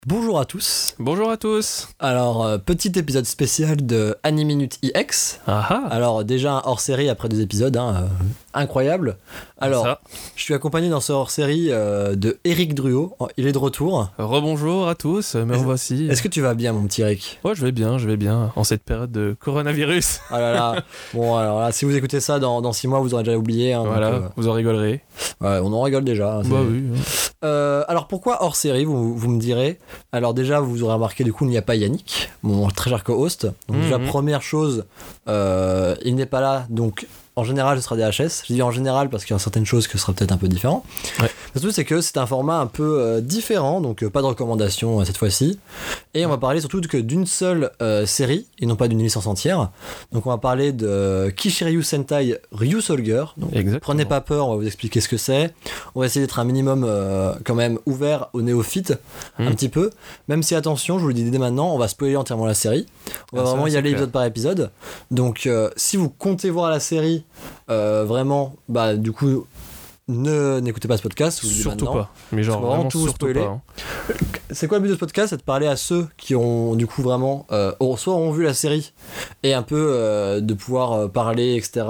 Bonjour à tous. Bonjour à tous. Alors, petit épisode spécial de Animinute IX. Alors, déjà un hors-série après 2 épisodes, incroyable. Alors, Ça. je suis accompagné dans ce hors-série de Eric Druot. Il est de retour. Rebonjour à tous, me revoici. Est-ce que tu vas bien, mon petit Eric ? Ouais, je vais bien, en cette période de coronavirus. Ah là là. Bon, alors là, si vous écoutez ça dans 6 mois, vous aurez déjà oublié. Voilà, donc, vous en rigolerez. ouais, on en rigole déjà. Bah oui. Alors pourquoi hors série, vous me direz. Alors déjà, vous aurez remarqué, du coup, il n'y a pas Yannick, mon très cher co-host. Donc déjà, première chose, il n'est pas là, donc en général ce sera des HS. Je dis en général parce qu'il y a certaines choses que ce sera peut-être un peu différent. Ouais. Surtout, c'est que c'est un format un peu différent, donc pas de recommandation cette fois-ci. Et on va parler surtout que d'une seule série, et non pas d'une licence entière. Donc on va parler de Kishiryu Sentai Ryusoulger. Donc Exactement. prenez pas peur, on va vous expliquer ce que c'est. On va essayer d'être un minimum quand même ouvert aux néophytes, un petit peu. Même si, attention, je vous le dis dès maintenant, on va spoiler entièrement la série. On va vraiment y aller épisode par épisode. Donc si vous comptez voir la série, vraiment, bah du coup, n'écoutez pas ce podcast. Je vous le dis Surtout maintenant. pas. Mais genre Vraiment vraiment tout surtout spoiler. pas. C'est quoi le but de ce podcast ? C'est de parler à ceux qui ont du coup vraiment soit ont vu la série et un peu de pouvoir parler, etc.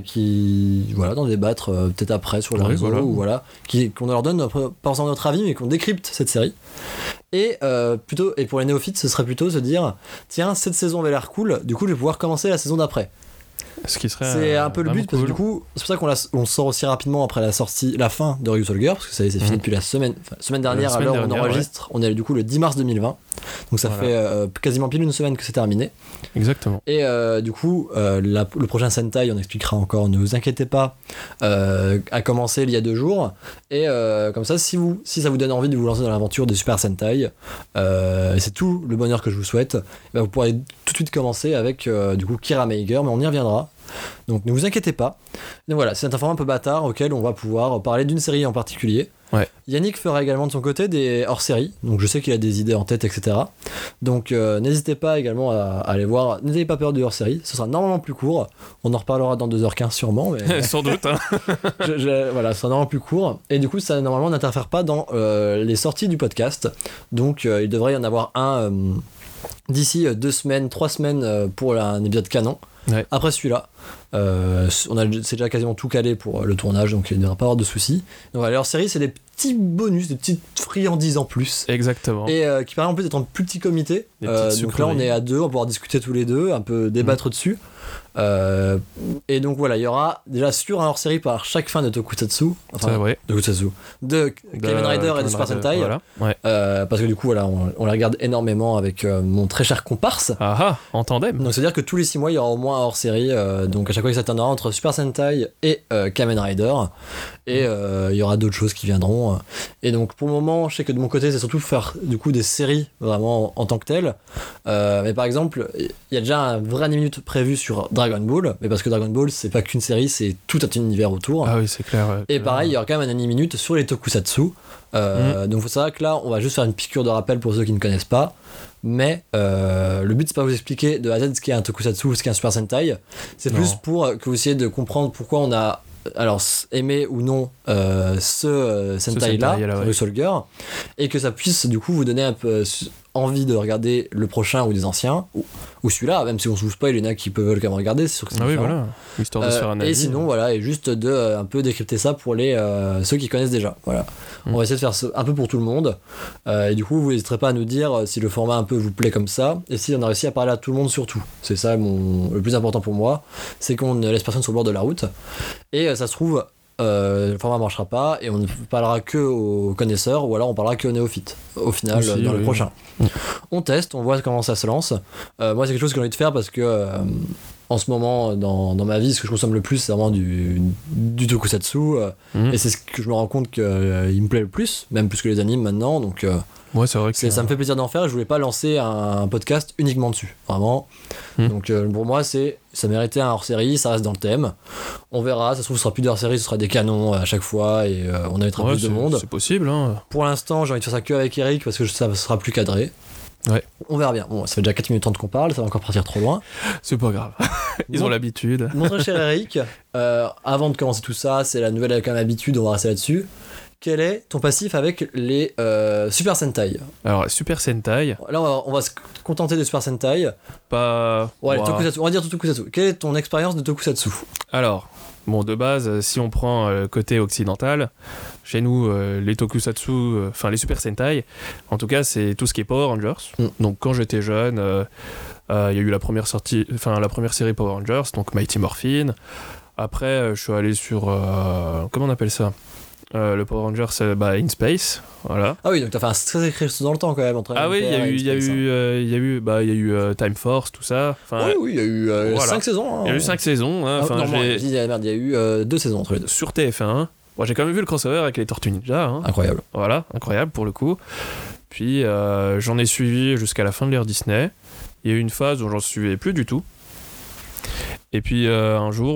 Qui voilà, d'en débattre peut-être après sur les Oui, réseaux, voilà. ou voilà, qu'on leur donne pas forcément notre avis, mais qu'on décrypte cette série. Et plutôt, et pour les néophytes, ce serait plutôt se dire tiens, cette saison avait l'air cool, du coup je vais pouvoir commencer la saison d'après. Ce qui serait C'est un peu le but, parce que cool. du coup, c'est pour ça qu'on sort aussi rapidement après la fin de Ryusoulger, parce que ça y est, c'est fini depuis la semaine dernière, La semaine alors on dernière, enregistre, on est du coup le 10 mars 2020, donc ça Voilà. fait quasiment pile une semaine que c'est terminé. Exactement. Et du coup, le prochain Sentai, on expliquera encore, ne vous inquiétez pas, a commencé il y a 2 jours, et comme ça, si ça vous donne envie de vous lancer dans l'aventure des Super Sentai, c'est tout le bonheur que je vous souhaite, bah, vous pourrez tout de suite commencer avec du coup Kira Meiger, mais on y reviendra. Donc ne vous inquiétez pas. Donc voilà, c'est un format un peu bâtard auquel on va pouvoir parler d'une série en particulier. Ouais. Yannick fera également de son côté des hors-séries, donc je sais qu'il a des idées en tête, etc. Donc n'hésitez pas également à aller voir, n'ayez pas peur du hors-série, ce sera normalement plus court, on en reparlera dans 2h15 sûrement, mais Sans doute. Hein. voilà, ce sera normalement plus court, et du coup ça normalement n'interfère pas dans les sorties du podcast, donc il devrait y en avoir un d'ici 2 semaines, 3 semaines pour un épisode canon. Ouais. Après celui-là, c'est déjà quasiment tout calé pour le tournage, donc il ne devrait pas avoir de soucis. Donc voilà, leur série, c'est des petits bonus, des petites friandises en plus. Exactement. Et qui permet en plus d'être en plus petit comité. Des petites Donc là, on sucreries. est à 2, on va pouvoir discuter tous les deux, un peu débattre dessus. Et donc voilà, il y aura déjà sur un hors-série par chaque fin de Tokusatsu, Ça, ouais. de Tokusatsu, de Kamen Rider et de Super Sentai. Voilà. Ouais. Parce que du coup, voilà, on les regarde énormément avec mon très cher comparse. En tandem. Donc c'est-à-dire que tous les 6 mois il y aura au moins un hors-série, donc à chaque fois il s'alternera entre Super Sentai et Kamen Rider, et il y aura d'autres choses qui viendront, et donc pour le moment je sais que de mon côté c'est surtout faire du coup des séries vraiment en tant que telles, mais par exemple il y a déjà un vrai minute prévu sur Dragon Ball, mais parce que Dragon Ball c'est pas qu'une série, c'est tout un univers autour. Ah oui, c'est clair. Et pareil, il y aura quand même un anime-minute sur les tokusatsu. Donc faut savoir que là, on va juste faire une piqûre de rappel pour ceux qui ne connaissent pas. Mais le but, c'est pas vous expliquer de A à Z ce qu'est un tokusatsu ou ce qu'est un Super Sentai. C'est plus pour que vous essayiez de comprendre pourquoi on a aimé ou non ce Sentai-là, Sentai-là, ouais. le Soldier, et que ça puisse du coup vous donner un peu envie de regarder le prochain ou des anciens, ou celui-là, même si on se vous spoil, il y en a qui peuvent quand même regarder, c'est sûr que c'est Ah oui, différent. voilà. Histoire de se faire un avis. Et sinon voilà, et juste de un peu décrypter ça pour les ceux qui connaissent déjà. Voilà. On va essayer de faire un peu pour tout le monde, et du coup vous n'hésiterez pas à nous dire si le format un peu vous plaît comme ça, et si on a réussi à parler à tout le monde surtout. C'est ça le plus important pour moi, c'est qu'on ne laisse personne sur le bord de la route, et ça se trouve le format marchera pas et on ne parlera que aux connaisseurs, ou alors on parlera que aux néophytes au final Aussi, dans oui. le prochain. On teste, on voit comment ça se lance. Moi c'est quelque chose que j'ai envie de faire parce que en ce moment dans ma vie, ce que je consomme le plus c'est vraiment du tokusatsu, et c'est ce que je me rends compte qu'il me plaît le plus, même plus que les animes maintenant, donc Ouais, c'est vrai que ça me fait plaisir d'en faire, et je voulais pas lancer un podcast uniquement dessus, vraiment. Donc pour moi ça méritait un hors-série, ça reste dans le thème. On verra, ça se trouve ce sera plus de hors-série, ce sera des canons à chaque fois, et on invitera plus de monde. C'est possible, hein. Pour l'instant j'ai envie de faire ça que avec Eric parce que ça sera plus cadré. Ouais. On verra bien. Bon, ça fait déjà 4 minutes 30 qu'on parle, ça va encore partir trop loin. C'est pas grave. Ils Mon- ont l'habitude. Mon très cher Eric, avant de commencer tout ça, c'est la nouvelle avec un habitude, on va rester là-dessus. quel est ton passif avec les Super Sentai? Alors, Super Sentai, Là, on va se contenter des Super Sentai. pas. Ouais, Ouah. Tokusatsu. On va dire Tokusatsu. Quelle est ton expérience de Tokusatsu? Alors, bon, de base, si on prend le côté occidental, chez nous, les Tokusatsu, enfin les Super Sentai, en tout cas, c'est tout ce qui est Power Rangers. Donc, quand j'étais jeune, il y a eu la première série Power Rangers, donc Mighty Morphin. Après, je suis allé sur. Comment on appelle ça? Le Power Rangers In Space, voilà. Ah oui, donc t'as fait un très écrit dans le temps quand même. Entre Ah oui, il y a eu Time Force, tout ça. Enfin, oui, il y a eu voilà. 5 saisons. Hein. Il y a eu 5 saisons. Hein. Enfin, non, il y a eu 2 saisons entre les deux. sur TF1. Bon, j'ai quand même vu le crossover avec les Tortues Ninja. Hein. Incroyable. Voilà, incroyable pour le coup. Puis j'en ai suivi jusqu'à la fin de l'ère Disney. Il y a eu une phase où j'en suivais plus du tout. Et puis un jour,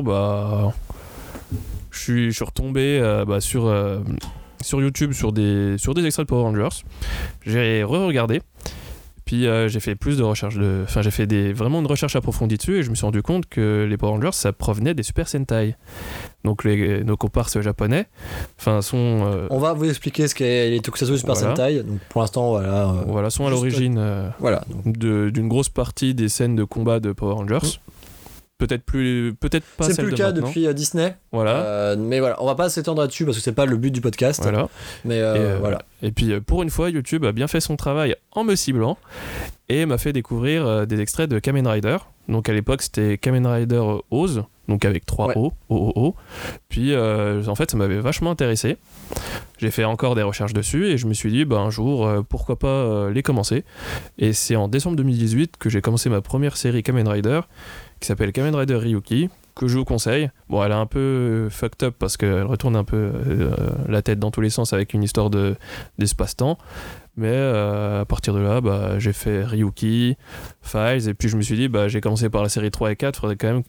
je suis retombé sur YouTube sur des extraits de Power Rangers. J'ai re-regardé. Puis j'ai fait plus de recherches j'ai fait vraiment une recherche approfondie dessus et je me suis rendu compte que les Power Rangers ça provenait des Super Sentai. Donc nos comparses japonais sont On va vous expliquer ce qu'est les Tokusatsu Super Sentai. Donc pour l'instant sont à l'origine d'une grosse partie des scènes de combat de Power Rangers. Peut-être pas c'est celle plus le de cas maintenant. depuis Disney. Voilà. Mais voilà, on va pas s'étendre là-dessus parce que c'est pas le but du podcast. Voilà. Mais voilà. Et puis pour une fois, YouTube a bien fait son travail en me ciblant et m'a fait découvrir des extraits de Kamen Rider. Donc à l'époque, c'était Kamen Rider Oz, donc avec 3 O, O. Puis en fait, ça m'avait vachement intéressé. J'ai fait encore des recherches dessus et je me suis dit, un jour, pourquoi pas les commencer. Et c'est en décembre 2018 que j'ai commencé ma première série Kamen Rider qui s'appelle Kamen Rider Ryuki, que je vous conseille. Bon, elle est un peu fucked up parce qu'elle retourne un peu la tête dans tous les sens avec une histoire d'espace-temps. Mais à partir de là, j'ai fait Ryuki, Files, et puis je me suis dit, j'ai commencé par la série 3 et 4, faudrait quand même,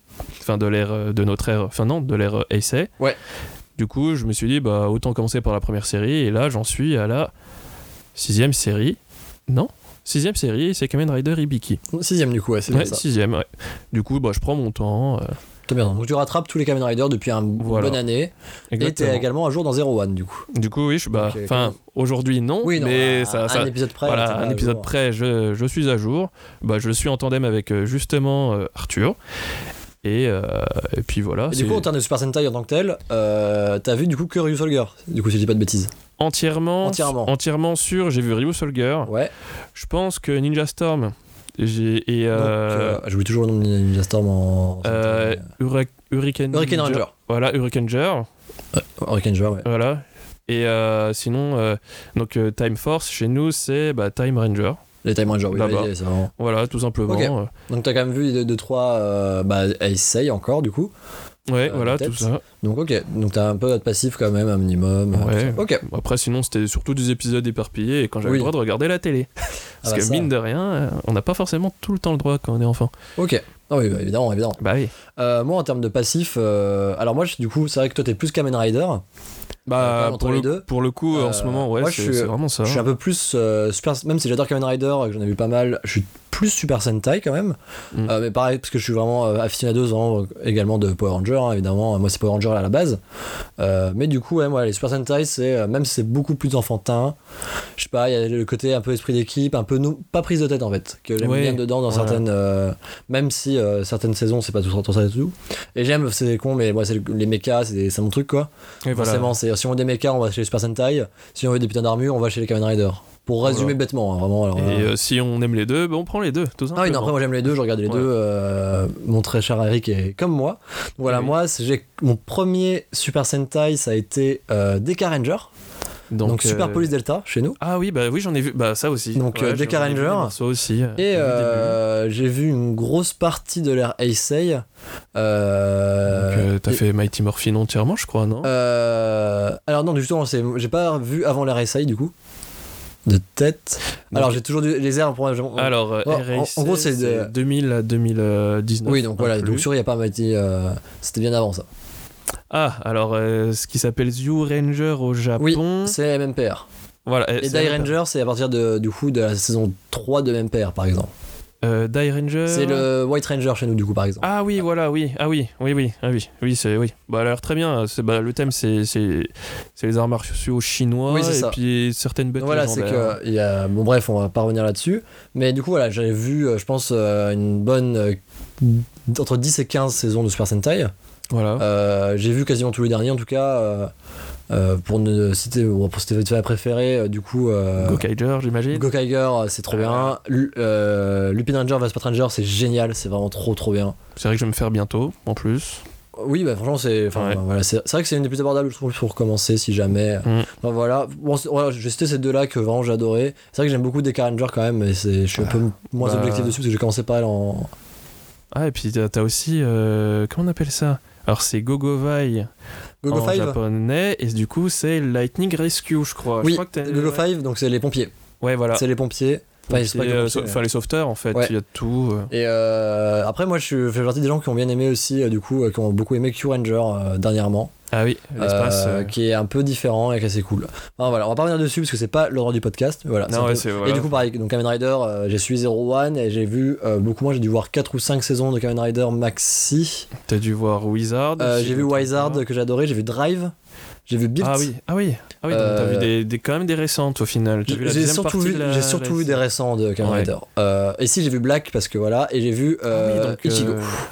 de l'ère Heisei. Ouais. Du coup, je me suis dit, autant commencer par la première série, et là, j'en suis à la 6e série. Non 6e série, c'est Kamen Rider Hibiki. 6e du coup, ouais, c'est ça. 6e, ouais. Du coup, je prends mon temps. T'as bien. Donc tu rattrapes tous les Kamen Rider depuis une bonne année. Exactement. Et t'es également à jour dans Zero One du coup. Du coup, oui, aujourd'hui non, mais un épisode près. Voilà, un épisode près, je suis à jour. Je suis en tandem avec justement Arthur. Et puis voilà. Et du coup, en termes de Super Sentai en tant que tel, t'as vu du coup que Ryu Soldier, du coup, si je dis pas de bêtises. Entièrement sûr, j'ai vu Ryu Soldier. Ouais. Je pense que Ninja Storm. J'oublie toujours le nom de Ninja Storm en. Hurricane Ranger. Voilà, Hurricane Ranger. Hurricane Ranger, ouais. Voilà. Et sinon, Time Force, chez nous, c'est Time Ranger. Les Time Rangers, oui, c'est vraiment. Voilà, tout simplement. Okay. Donc t'as quand même vu 2-3 Heisei encore, du coup. Ouais, voilà, tout ça. Donc ok, donc t'as un peu de passif quand même, un minimum. Ouais. Ok. Après, sinon, c'était surtout des épisodes éparpillés et quand j'avais le droit de regarder la télé. Parce que mine de rien, on n'a pas forcément tout le temps le droit quand on est enfant. Ok. Ah oui, évidemment. Bah oui. Moi, en termes de passif, alors moi, du coup, c'est vrai que toi, t'es plus Kamen Rider. Pour le coup, en ce moment, ouais, c'est vraiment ça. Je suis un peu plus Super, même si j'adore Kamen Rider et que j'en ai vu pas mal, je suis plus Super Sentai quand même. Mais pareil, parce que je suis vraiment aficionado également de Power Ranger, hein, évidemment. Moi, c'est Power Ranger à la base. Mais du coup, les Super Sentai, même si c'est beaucoup plus enfantin, je sais pas, il y a le côté un peu esprit d'équipe, un peu pas prise de tête en fait, que j'aime bien dedans dans certaines. Même si certaines saisons, c'est pas tout ça et tout. Et j'aime, c'est con, mais moi, c'est les mechas, c'est mon truc quoi. Et forcément, si on veut des mechas, on va chez les Super Sentai. Si on veut des putains d'armure, on va chez les Kamen Rider. Pour résumer bêtement, hein, vraiment. Alors, et si on aime les deux, on prend les deux, tout simplement. Ah oui, non, après moi j'aime les deux, je regarde les deux. Mon très cher Eric est comme moi. Voilà, moi, mon premier Super Sentai, ça a été Deka Ranger. Donc Super Police Delta chez nous. Ah oui, oui, j'en ai vu, ça aussi. Donc Deka Ranger. Ça aussi. Et j'ai vu une grosse partie de l'ère Heisei. Donc t'as fait Mighty Morphin entièrement, je crois, non Alors non, justement, j'ai pas vu avant l'ère Heisei du coup. De tête. Donc, alors j'ai toujours les airs pour alors en gros c'est de 2000 à 2019. Oui, donc voilà, donc sûr il y a pas Mighty c'était bien avant ça. Ah, alors ce qui s'appelle Zyu Ranger au Japon. Oui, c'est MMPR. Voilà, et Die Ranger c'est à partir du coup de la saison 3 de MMPR par exemple. Die Ranger. C'est le White Ranger chez nous, du coup, par exemple. Ah oui, voilà, oui. Ah oui. Oui, c'est oui. Bah, elle a l'air très bien. Le thème, c'est les arts martiaux chinois Oui, c'est et ça. puis certaines bêtes Voilà, c'est légendaires. que il y a... Bon, bref, on va pas revenir là-dessus. Mais du coup, voilà, j'avais vu, je pense, une bonne entre 10 et 15 saisons de Super Sentai. Voilà. J'ai vu quasiment tous les derniers, en tout cas. Pour citer vite fait ma préférée, du coup. Gokaiger, j'imagine. Gokaiger, c'est trop bien. Lupin Ranger vs Pat Ranger, c'est génial, c'est vraiment trop bien. C'est vrai que je vais me faire bientôt, en plus. Oui, bah franchement, c'est voilà, c'est vrai que c'est une des plus abordables, je trouve, pour commencer si jamais. Donc, voilà, voilà, j'ai cité ces deux-là que vraiment j'ai adoré. C'est vrai que j'aime beaucoup Deka Ranger quand même, mais je suis un peu moins objectif dessus parce que j'ai commencé pas en. Ah, et puis t'as aussi. Comment on appelle ça? Alors, c'est Gogovai Gogo en 5 japonais, et du coup, c'est Lightning Rescue, je crois. Oui, je crois que Gogo 5, donc c'est les pompiers. Ouais, voilà. C'est les pompiers. Enfin, c'est pas que les pompiers, Enfin, les sauveteurs, en fait, Ouais. il y a de tout. Et après, moi, je fais partie des gens qui ont bien aimé aussi, du coup, qui ont beaucoup aimé Q-Ranger dernièrement. Ah oui, l'espace. Qui est un peu différent et qui est assez cool. Enfin, voilà, on va pas revenir dessus parce que c'est pas l'ordre du podcast. Voilà, Non, un ouais, peu... voilà. Et du coup, pareil, donc Kamen Rider, j'ai suivi 01 et j'ai vu beaucoup moins, j'ai dû voir 4 ou 5 saisons de Kamen Rider maxi. T'as dû voir Wizard. J'ai vu Wizard que j'ai adoré, j'ai vu Drive, j'ai vu Built. Ah oui, donc t'as vu quand même des récentes au final. T'as vu la deuxième partie de la- J'ai surtout vu des récents de Kamen Ouais. Rider. Et si j'ai vu Black parce que voilà, et j'ai vu donc, Ichigo.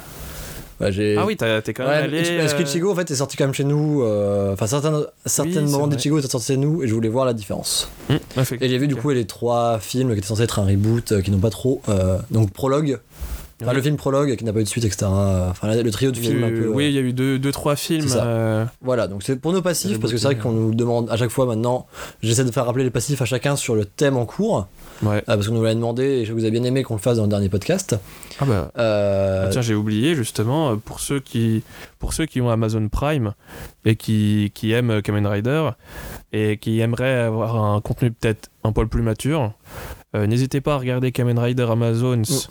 Ouais, Ah oui, t'es quand même allé. parce qu'Ichigo en fait est sorti quand même chez nous. Enfin certains Oui, moments c'est d'Ichigo étaient sortis chez nous et je voulais voir la différence. Effectivement. Et j'ai vu du coup les 3 films qui étaient censés être un reboot qui n'ont pas trop. Donc Prologue. Enfin, Oui. le film Prologue qui n'a pas eu de suite, etc. Enfin, le trio de Il y a films un eu- peu. Oui, il y a eu 2-3 films. C'est ça. Voilà, donc c'est pour nos passifs, Rebooté, parce que c'est vrai qu'on nous demande à chaque fois maintenant, j'essaie de faire rappeler les passifs à chacun sur le thème en cours, Ouais. parce qu'on nous l'a demandé et je vous ai bien aimé qu'on le fasse dans le dernier podcast. Ah bah. Euh, Tiens, j'ai oublié justement, pour ceux qui ont Amazon Prime et qui aiment Kamen Rider et qui aimeraient avoir un contenu peut-être un poil plus mature, n'hésitez pas à regarder Kamen Rider Amazon's.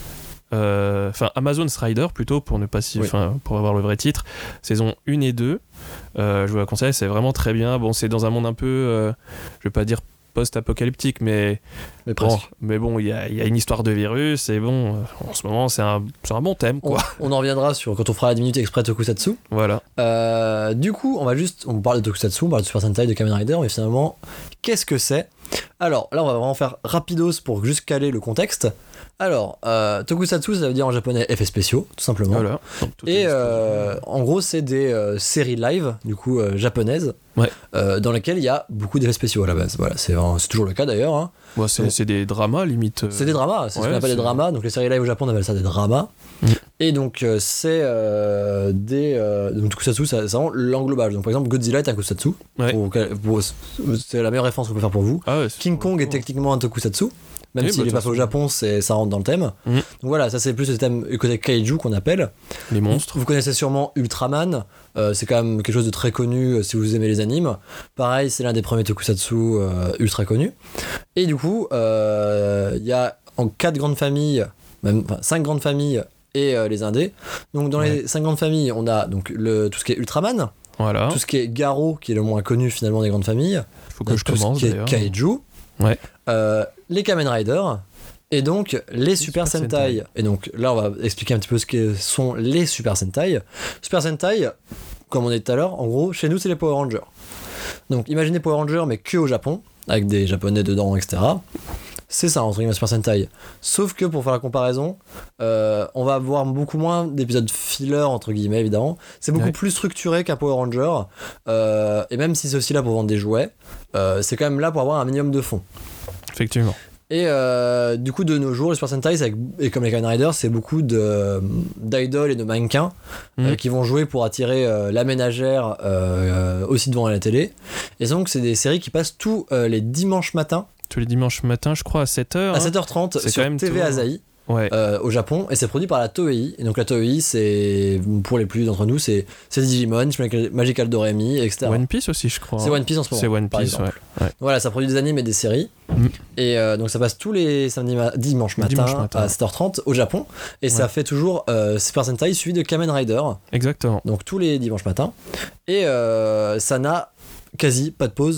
Amazon's Rider plutôt pour ne pas Oui. pour avoir le vrai titre, saison 1 et 2. Je vous la conseille, c'est vraiment très bien. Bon, c'est dans un monde un peu, je vais pas dire post-apocalyptique, mais presque. bon, il y a une histoire de virus et bon, en ce moment c'est un bon thème quoi. On en reviendra sur quand on fera la 10 minutes exprès Tokusatsu. Voilà. Du coup, on parle de Tokusatsu, on parle de Super Sentai, de Kamen Rider, mais finalement, qu'est-ce que c'est? Alors, là, on va vraiment faire rapidos pour juste caler le contexte. Alors, Tokusatsu, ça veut dire en japonais effets spéciaux, tout simplement. Voilà. Donc, tout Et est en gros, c'est des séries live, du coup, japonaises, Ouais. dans lesquelles il y a beaucoup d'effets spéciaux à la base. Voilà, c'est toujours le cas d'ailleurs. Hein. bon, c'est des dramas limite. C'est des dramas, c'est ce ouais, qu'on appelle des c'est- dramas. Donc les séries live au Japon, on appelle ça des dramas. Et donc c'est donc Tokusatsu, c'est vraiment l'englobage. Donc par exemple, Godzilla est un Tokusatsu. Ouais. C'est la meilleure référence qu'on peut faire pour vous. Ah ouais, King Kong est techniquement un Tokusatsu. Même Oui, s'il bah, est de pas toute fait au Japon, ça rentre dans le thème. Mhm. Donc voilà, ça c'est plus le thème côté kaiju qu'on appelle. les monstres. Vous connaissez sûrement Ultraman, c'est quand même quelque chose de très connu si vous aimez les animes. Pareil, c'est l'un des premiers tokusatsu ultra connus. Et du coup, il y a en 4 grandes familles, même 5 grandes familles et les indés. Donc dans les 5 grandes familles, on a donc tout ce qui est Ultraman, Voilà. tout ce qui est Garo, qui est le moins connu finalement des grandes familles, Faut que je tout commence ce qui est d'ailleurs. Kaiju, Ouais. les Kamen Rider, et donc les Super Super Sentai. Sentai. Et donc là, on va expliquer un petit peu ce que sont les Super Sentai. Super Sentai, comme on a dit tout à l'heure, en gros, chez nous, c'est les Power Rangers. Donc imaginez Power Rangers, mais que au Japon, avec des Japonais dedans, etc. C'est ça, entre guillemets, Super Sentai. Sauf que pour faire la comparaison, on va avoir beaucoup moins d'épisodes filler, entre guillemets, évidemment. C'est beaucoup Ouais. plus structuré qu'un Power Ranger. Et même si c'est aussi là pour vendre des jouets, c'est quand même là pour avoir un minimum de fond. Effectivement. Et du coup, de nos jours, les Super Sentai, et comme les Kamen Rider, c'est beaucoup d'idoles et de mannequins qui vont jouer pour attirer la ménagère aussi devant la télé. Et donc, c'est des séries qui passent tous les dimanches matins Tous les dimanches matins, je crois, à 7h. à 7h30 C'est sur quand même TV tôt. Asahi Ouais. au Japon. Et c'est produit par la Toei. Et donc, la Toei, c'est, pour les plus d'entre nous, c'est Digimon, Magical Doremi, etc. One Piece aussi, je crois. C'est One Piece en ce moment. C'est One par Piece, exemple. ouais. Voilà, ça produit des animes et des séries. Mm. Et donc ça passe tous les dimanches matin à 7h30 au Japon. Et ça fait toujours Super Sentai suivi de Kamen Rider. Exactement. Donc tous les dimanches matins. Et ça n'a quasi pas de pause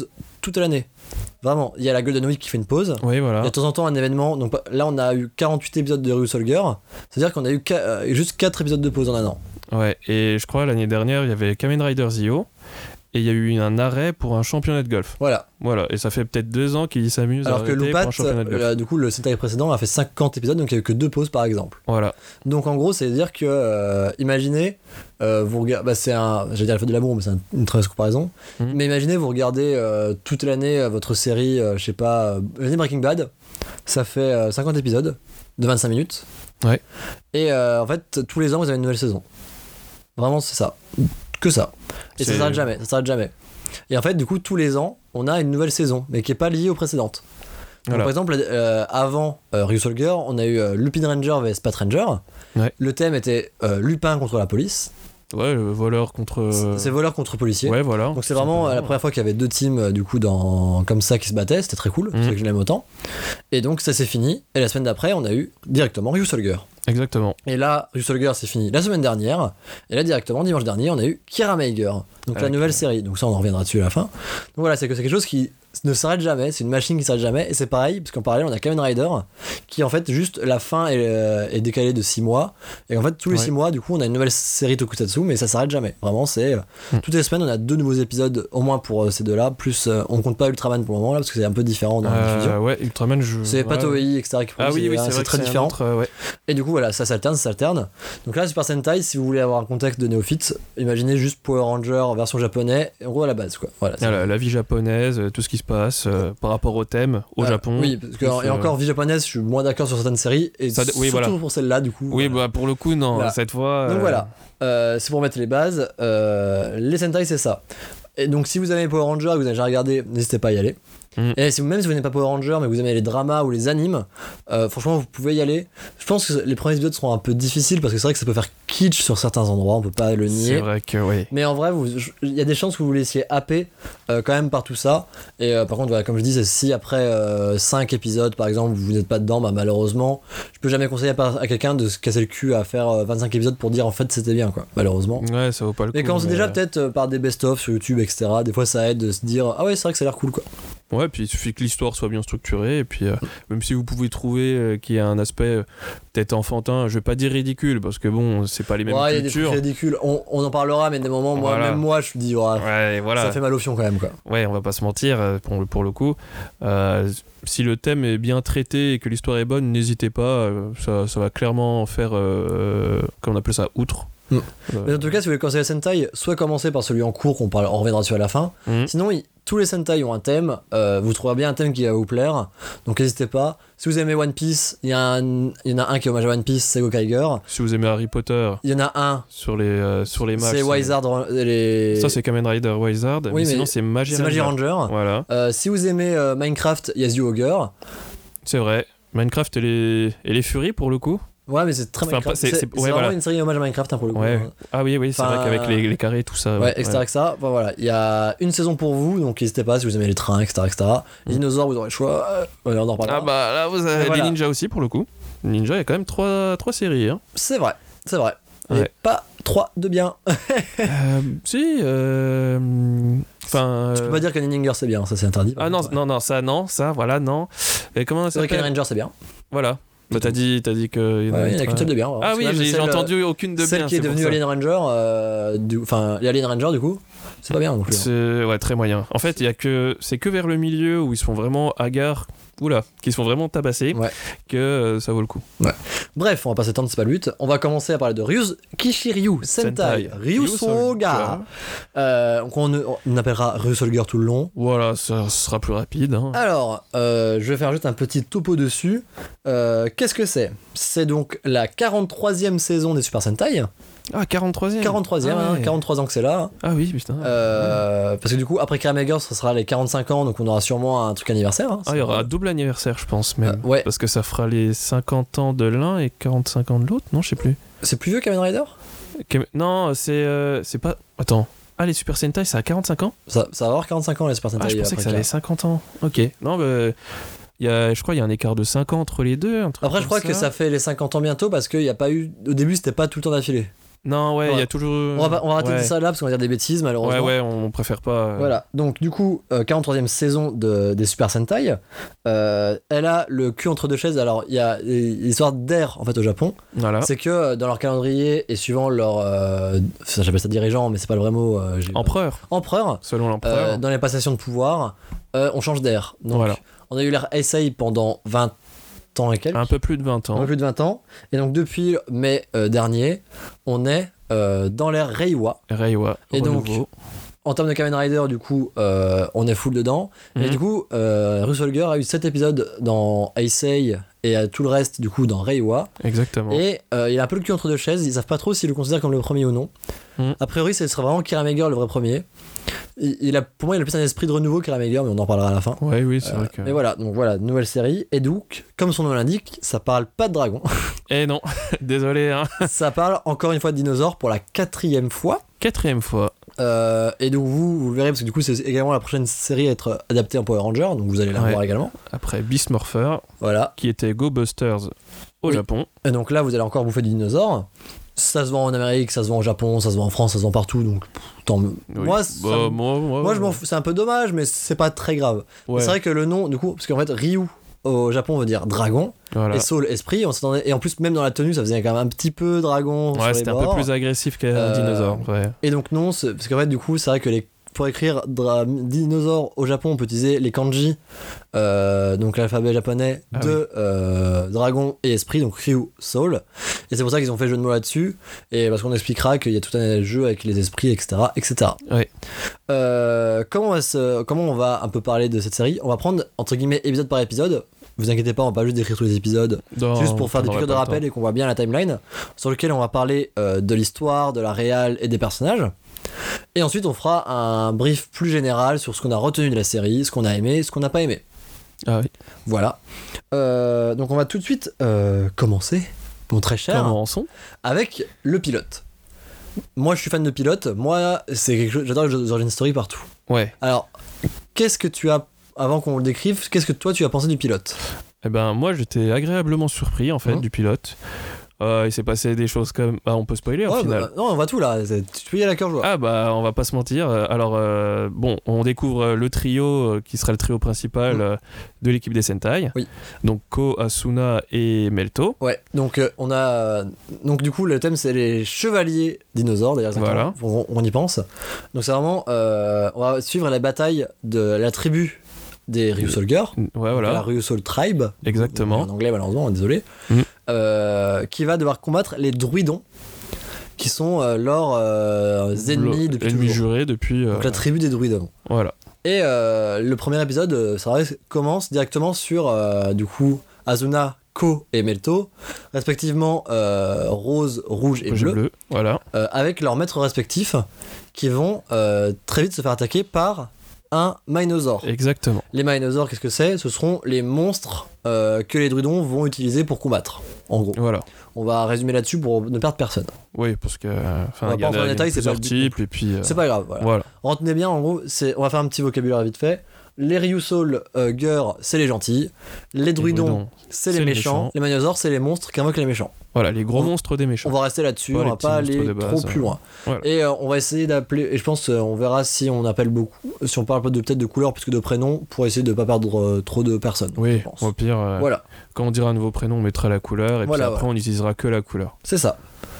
toute l'année. Vraiment, il y a la Golden Week qui fait une pause. Oui, Il voilà. y a de temps en temps un événement. Donc là, on a eu 48 épisodes de Ryu Soldier. C'est-à-dire qu'on a eu juste 4 épisodes de pause en un an. Ouais, et je crois l'année dernière, il y avait Kamen Rider Zio. Et il y a eu un arrêt pour un championnat de golf. Voilà. Et ça fait peut-être 2 ans qu'ils s'amusent à Alors que arrêter pour Loopat, un championnat de golf. du coup, le Sentai précédent a fait 50 épisodes, donc il n'y a eu que 2 pauses par exemple. Voilà. Donc en gros, c'est-à-dire que, imaginez, vous regardez, j'allais dire la fête de l'amour, mais c'est une très mauvaise comparaison. Mais imaginez, vous regardez toute l'année votre série, je sais pas, Breaking Bad, ça fait 50 épisodes de 25 minutes. Ouais. Et en fait, tous les ans, vous avez une nouvelle saison. Vraiment, c'est ça. Que ça. Et ça s'arrête jamais. Et en fait, du coup, tous les ans, on a une nouvelle saison, mais qui n'est pas liée aux précédentes. Donc, par exemple, avant Ryu Soldier, on a eu Lupin Ranger vs Pat Ranger. Ouais. Le thème était Lupin contre la police. Ouais, voleur contre. C'est voleur contre policier. Ouais, voilà. Donc c'est vraiment la première fois qu'il y avait 2 teams du coup comme ça qui se battaient. C'était très cool. C'est pour ça que je l'aime autant. Et donc ça s'est fini. Et la semaine d'après, on a eu directement Ryu Soldier. Exactement. Et là, Ryu Soldier c'est fini la semaine dernière. Et là directement dimanche dernier, on a eu Kira Meiger. Donc la nouvelle série. Donc ça, on en reviendra dessus à la fin. Donc voilà, c'est quelque chose qui ne s'arrête jamais. C'est une machine qui s'arrête jamais. Et c'est pareil, parce qu'en parallèle, on a Kamen Rider qui en fait juste la fin est décalée de 6 mois. Et en fait, tous les 6 mois, du coup, on a une nouvelle série Tokusatsu, mais ça s'arrête jamais. Vraiment, c'est toutes les semaines, on a 2 nouveaux épisodes au moins pour ces deux-là. Plus on compte pas Ultraman pour le moment là, parce que c'est un peu différent dans la diffusion. Ouais, Ultraman, c'est pas Toei, etc. Ah oui, c'est vrai, très différent. Ouais. Et du coup, voilà, ça s'alterne. Donc là, Super Sentai, si vous voulez avoir un contexte de néophyte, imaginez juste Power Ranger version japonais, en gros à la base, quoi. Voilà. La vie japonaise, tout ce qui se passe par rapport au thème au Japon. Oui, parce que, et encore vie japonaise, je suis moins d'accord sur certaines séries, et surtout pour celle-là, du coup. Oui, pour le coup, non, voilà. cette fois. Donc voilà, c'est pour mettre les bases. Les Sentai, c'est ça. Et donc, si vous aimez Power Ranger et que vous avez déjà regardé, n'hésitez pas à y aller. Et même si vous n'aimez pas Power Ranger mais vous aimez les dramas ou les animes, franchement vous pouvez y aller. Je pense que les premiers épisodes seront un peu difficiles parce que c'est vrai que ça peut faire kitsch sur certains endroits, on peut pas le nier. C'est vrai que oui. Mais en vrai, il y a des chances que vous vous laissiez happer quand même par tout ça. Et par contre, voilà, comme je dis, si après 5 épisodes par exemple vous n'êtes pas dedans, malheureusement, je peux jamais conseiller à quelqu'un de se casser le cul à faire 25 épisodes pour dire en fait c'était bien, quoi, malheureusement. Ouais, ça vaut pas le coup. Mais quand c'est déjà peut-être par des best-of sur YouTube, etc., des fois ça aide de se dire ah ouais, c'est vrai que ça a l'air cool, quoi. Ouais, puis il suffit que l'histoire soit bien structurée, et puis même si vous pouvez trouver qu'il y a un aspect peut-être enfantin, je vais pas dire ridicule, parce que bon, c'est pas les mêmes cultures. Il y a des trucs ridicules, on en parlera, mais des moments, même moi, je me dis, ça fait mal au fion quand même, quoi. Ouais, on va pas se mentir, pour le coup. Si le thème est bien traité et que l'histoire est bonne, n'hésitez pas, ça va clairement faire, comment on appelle ça, outre. Mais en tout cas, si vous voulez commencer les Sentai, soit commencer par celui en cours, on reviendra dessus à la fin. Sinon, tous les Sentai ont un thème, vous trouverez bien un thème qui va vous plaire, donc n'hésitez pas. Si vous aimez One Piece, il y en a un qui est hommage à One Piece, c'est Gokaiger. Si vous aimez Harry Potter, il y en a un sur les Max, c'est Wizard. Ça c'est Kamen Rider Wizard, mais sinon c'est Magie Ranger. Voilà. Si vous aimez Minecraft, il y a The Ogre. C'est vrai, Minecraft et les Furies pour le coup. Ouais, mais c'est très Minecraft. C'est vraiment une série hommage à Minecraft, pour le coup. Ouais. Ah oui, c'est vrai qu'avec les carrés et tout ça. Etc. Voilà, il y a une saison pour vous, donc n'hésitez pas si vous aimez les trains, etc. Les dinosaures, vous aurez le choix. On en reparlera. Ah bah là, vous avez les ninjas aussi, pour le coup. Ninja, il y a quand même 3 séries. Hein. C'est vrai. Ouais. Et pas 3 de bien. Si. Enfin. Tu peux pas dire que Ninja c'est bien, ça c'est interdit. Ah non, voilà, non. Et comment ça s'appelle ? Ranger c'est bien. Voilà. Bah t'as dit que il y en a qu'une seule de bien. Ah oui, j'ai entendu aucune de bien. Celle qui est devenue Alien Ranger, les Alien Ranger du coup, c'est pas bien non plus. C'est très moyen. En fait, c'est que vers le milieu où ils se font vraiment hagards, qui se font vraiment tabasser, que ça vaut le coup. Ouais. Bref, on va pas s'étendre, c'est pas le but. On va commencer à parler de Kishiryu Sentai Ryusoulga. On appellera Ryusoulga tout le long. Voilà, ça sera plus rapide. Hein. Alors, je vais faire juste un petit topo dessus. Qu'est-ce que c'est ? C'est donc la 43e saison des Super Sentai. Ah, 43e 43e, 43 ans que c'est là. Ah oui, putain. Parce que du coup, après Kira Meiger, ça sera les 45 ans, donc on aura sûrement un truc anniversaire. Hein, il y aura un double anniversaire, je pense, même. Parce que ça fera les 50 ans de l'un et 45 ans de l'autre, non, je sais plus. C'est plus vieux Kamen Rider ? Non, c'est pas... Attends. Ah, les Super Sentai, ça a 45 ans ? Ça va avoir 45 ans, les Super Sentai. Ah, je pensais que ça avait 50 ans. Ok. Non, je crois qu'il y a un écart de 5 ans entre les deux. Après, je crois que ça fait les 50 ans bientôt parce qu'il n'y a pas eu... Au début, c'était pas tout le temps d'affilée. Non, ouais, il y a toujours. On va rater ça là parce qu'on va dire des bêtises malheureusement. Ouais, on préfère pas. Voilà, donc du coup, 43e saison des Super Sentai. Elle a le cul entre deux chaises. Alors, il y a l'histoire d'ère en fait au Japon. Voilà. C'est que dans leur calendrier et suivant leur. J'appelle ça dirigeant, mais c'est pas le vrai mot. Empereur. Selon l'empereur. Dans les passations de pouvoir, on change d'ère. Donc, voilà. On a eu l'ère Heisei pendant 20 ans et quelques. Un peu plus de 20 ans. Un peu plus de 20 ans. Et donc, depuis mai dernier, on est dans l'ère Reiwa. Et donc, en termes de Kamen Rider, du coup, on est full dedans. Et du coup, Ryusoulger a eu 7 épisodes dans Heisei et tout le reste, du coup, dans Reiwa. Exactement. Et il a un peu le cul entre deux chaises. Ils savent pas trop s'ils le considèrent comme le premier ou non. A priori, ce sera vraiment Kiramager le vrai premier. Pour moi, il a plus un esprit de renouveau que Kiramager, mais on en parlera à la fin. Oui, c'est vrai que. Mais voilà, donc voilà, nouvelle série. Et donc, comme son nom l'indique, ça parle pas de dragon. Eh non, désolé. Hein. Ça parle encore une fois de dinosaures pour la 4e fois. 4e fois. Et donc vous le verrez parce que du coup c'est également la prochaine série à être adaptée en Power Ranger, donc vous allez la voir également. Après Beast Morpher, qui était Go Busters au Japon. Et donc là vous allez encore bouffer du dinosaure. Ça se vend en Amérique, ça se vend au Japon, ça se vend en France, ça se vend partout, donc moi je m'en fous, c'est un peu dommage mais c'est pas très grave. C'est vrai que le nom du coup, parce qu'en fait Ryu au Japon veut dire dragon, et Soul esprit, on s'attendait, et en plus même dans la tenue ça faisait quand même un petit peu dragon sur les c'était bords. Un peu plus agressif qu'un dinosaure. Et donc non, parce qu'en fait du coup c'est vrai que pour écrire dinosaure au Japon on peut utiliser les kanji, donc l'alphabet japonais de dragon et esprit, donc Ryu, Soul, et c'est pour ça qu'ils ont fait jeu de mots là-dessus, et parce qu'on expliquera qu'il y a tout un jeu avec les esprits, etc. Comment on va un peu parler de cette série? On va prendre entre guillemets épisode par épisode. Vous inquiétez pas, on va pas juste décrire tous les épisodes, juste pour faire des piqûres de rappel et qu'on voit bien la timeline, sur lequel on va parler de l'histoire, de la réal et des personnages. Et ensuite on fera un brief plus général sur ce qu'on a retenu de la série, ce qu'on a aimé, ce qu'on n'a pas aimé. Voilà. Donc on va tout de suite commencer, mon très cher. Commençons. Avec le pilote. Moi je suis fan de pilote, moi c'est quelque chose, j'adore les origin story partout. Alors, qu'est-ce que tu as, avant qu'on le décrive, qu'est-ce que toi tu as pensé du pilote? Eh ben moi j'étais agréablement surpris en fait du pilote. Il s'est passé des choses comme... on peut spoiler au final. Non, on va tout là, tu peux y aller à cœur joie. On va pas se mentir. Alors, on découvre le trio qui sera le trio principal de l'équipe des Sentai. Donc Ko, Asuna et Melto. Donc on a... Donc du coup le thème c'est les chevaliers dinosaures, d'ailleurs on y pense. Donc c'est vraiment... on va suivre la bataille de la tribu des Ryusoulger, la Ryusoul Tribe, exactement, en anglais malheureusement, désolé, qui va devoir combattre les druidons, qui sont leurs ennemis depuis ennemis jurés depuis... Donc la tribu des druidons. Et le premier épisode, ça commence directement sur, du coup, Asuna, Ko et Melto, respectivement rose, rouge et bleu, avec leurs maîtres respectifs, qui vont très vite se faire attaquer par un Minosaur. Exactement. Les Minosaurs, qu'est-ce que c'est? Ce seront les monstres que les druidons vont utiliser pour combattre, en gros. On va résumer là-dessus pour ne perdre personne. Oui, parce que... on va pas entrer en détail, c'est pas types, et puis... C'est pas grave, Retenez bien, en gros, on va faire un petit vocabulaire vite fait. Les Ryusoulger, c'est les gentils. Les druidons, c'est les méchants. Les Minosaurs, c'est les monstres qui invoquent les méchants. Les gros monstres des méchants. On va rester là-dessus, on va pas aller trop plus loin. Et on va essayer d'appeler, et je pense on verra si on appelle beaucoup, si on parle peut-être de couleurs plus que de prénoms, pour essayer de pas perdre trop de personnes. Au pire, quand on dira un nouveau prénom, on mettra la couleur, et puis après on n'utilisera que la couleur. C'est ça.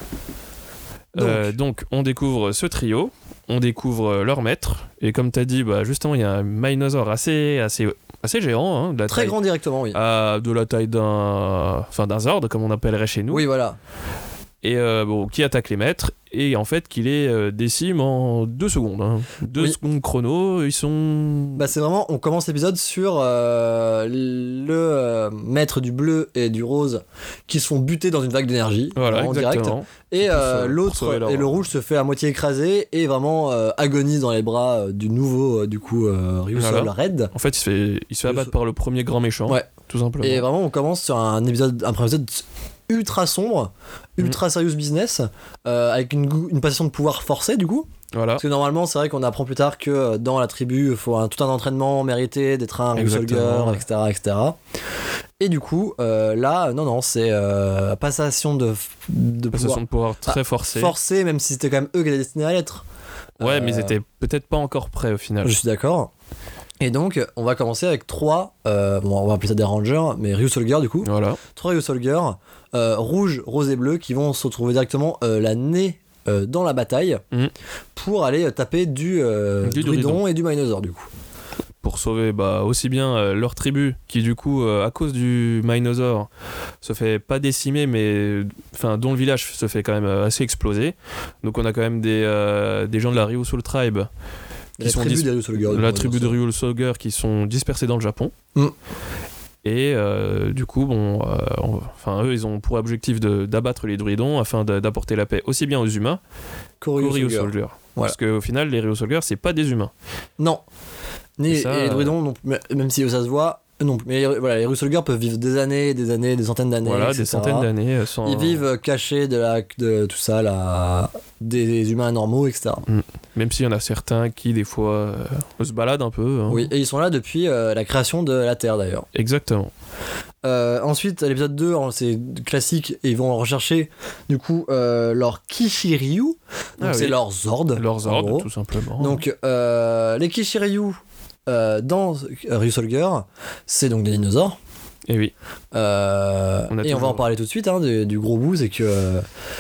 Donc on découvre ce trio, on découvre leur maître, et comme t'as dit, justement il y a un Minosaur assez géant, hein, très grand directement, de la taille d'un Zord, comme on appellerait chez nous. Et qui attaque les maîtres, et en fait qui les décime en 2 secondes. 2 secondes chrono, ils sont... c'est vraiment, on commence l'épisode sur le maître du bleu et du rose qui se font buter dans une vague d'énergie, en direct. Et l'autre, et le rouge se fait à moitié écraser et vraiment agonise dans les bras du nouveau, Ryusoul Red. En fait, il se fait abattre par le premier grand méchant, tout simplement. Et vraiment, on commence sur un premier épisode ultra sombre, ultra serious business, avec une passation de pouvoir forcée du coup. Parce que normalement c'est vrai qu'on apprend plus tard que dans la tribu il faut tout un entraînement mérité d'être un Ryusoulger, etc. Et du coup, là, non, c'est passation de Passation de pouvoir très forcée. Forcée, même si c'était quand même eux qui étaient destinés à l'être. Ouais, mais ils étaient peut-être pas encore prêts au final. Je suis d'accord. Et donc, on va commencer avec 3, on va appeler ça des rangers, mais Ryusoldier du coup. Voilà. 3 Ryusoldier, rouge, rose et bleu, qui vont se retrouver directement la nez dans la bataille pour aller taper du druidon et du Minosaur du coup. Pour sauver aussi bien leur tribu qui du coup à cause du Minosaur se fait pas décimer mais dont le village se fait quand même assez exploser. Donc on a quand même des gens de la Ryusoul Tribe qui sont la tribu de Ryusoldier qui sont dispersés dans le Japon. Et du coup eux ils ont pour objectif d'abattre les druidons afin d'apporter la paix aussi bien aux humains qu'aux Ryusoldier. Voilà. Parce qu'au final les Ryusoldier c'est pas des humains. Non. Et les druidons, même si ça se voit, non. Mais voilà, les Ryusoldier peuvent vivre des années, des centaines d'années. Voilà, etc. des centaines d'années. Sans... Ils vivent cachés de tout ça, des humains normaux, etc. Même s'il y en a certains qui, des fois, se baladent un peu. Hein. Oui, et ils sont là depuis la création de la Terre, d'ailleurs. Exactement. Ensuite, à l'épisode 2, c'est classique, et ils vont rechercher, du coup, leur Kishiryu. Donc, c'est leur Zord. Leur Zord, tout simplement. Donc, les Kishiryu... dans Ryusoldier, c'est donc des dinosaures. Et oui. On va en parler tout de suite du gros bout, c'est que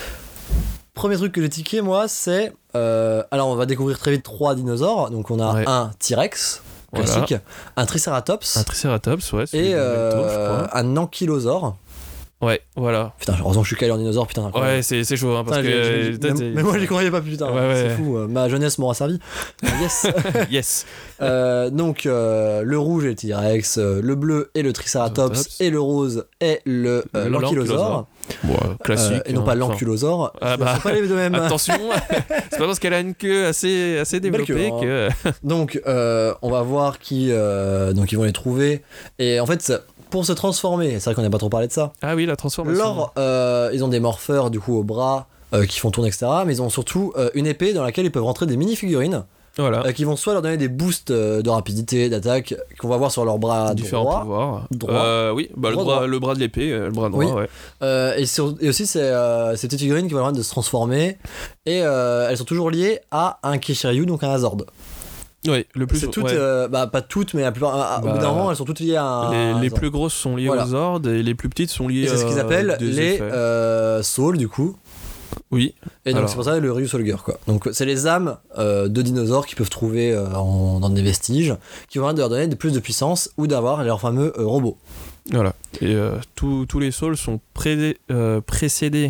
premier truc que j'ai tiqué moi, c'est alors on va découvrir très vite 3 dinosaures. Donc on a un T-Rex classique, un Triceratops, et un Ankylosaure. Ouais, voilà. Putain, heureusement que je suis calé en dinosaure, putain. Ouais, c'est chaud, parce que... Mais moi, j'y croyais pas, putain. C'est fou, ma jeunesse m'aura servi. Yes. Yes. Donc, le rouge est le T-Rex, le bleu est le Triceratops, et le rose est l'Ankylosaure. Bon, classique. Et non pas l'Ankylosaure. Ah bah, pas les deux mêmes. Attention, c'est pas parce qu'elle a une queue assez développée que... Donc, on va voir donc ils vont les trouver. Et en fait, pour se transformer, c'est vrai qu'on n'a pas trop parlé de ça. Ah oui, la transformation. Ils ont des morpheurs du coup au bras qui font tourner, etc. Mais ils ont surtout une épée dans laquelle ils peuvent rentrer des mini-figurines. Voilà. Qui vont soit leur donner des boosts de rapidité, d'attaque, qu'on va voir sur leur bras différents pouvoirs. Oui, le bras de l'épée, le bras droit, oui. Ouais. Et aussi, c'est ces petites figurines qui vont leur permettre de se transformer. Et elles sont toujours liées à un Kishiryu, donc un Zord. Oui, le plus. C'est toutes, pas toutes, mais la plupart. Au bout d'un moment, elles sont toutes liées à un. Les plus grosses sont liées aux Zord et les plus petites sont liées. Et c'est ce qu'ils appellent les Souls, du coup. Oui. Et donc c'est pour ça le Ryusoldier, quoi. Donc c'est les âmes de dinosaures qu'ils peuvent trouver dans des vestiges, qui vont leur donner plus de puissance ou d'avoir leurs fameux robots. Voilà. Et tous les Souls sont précédés.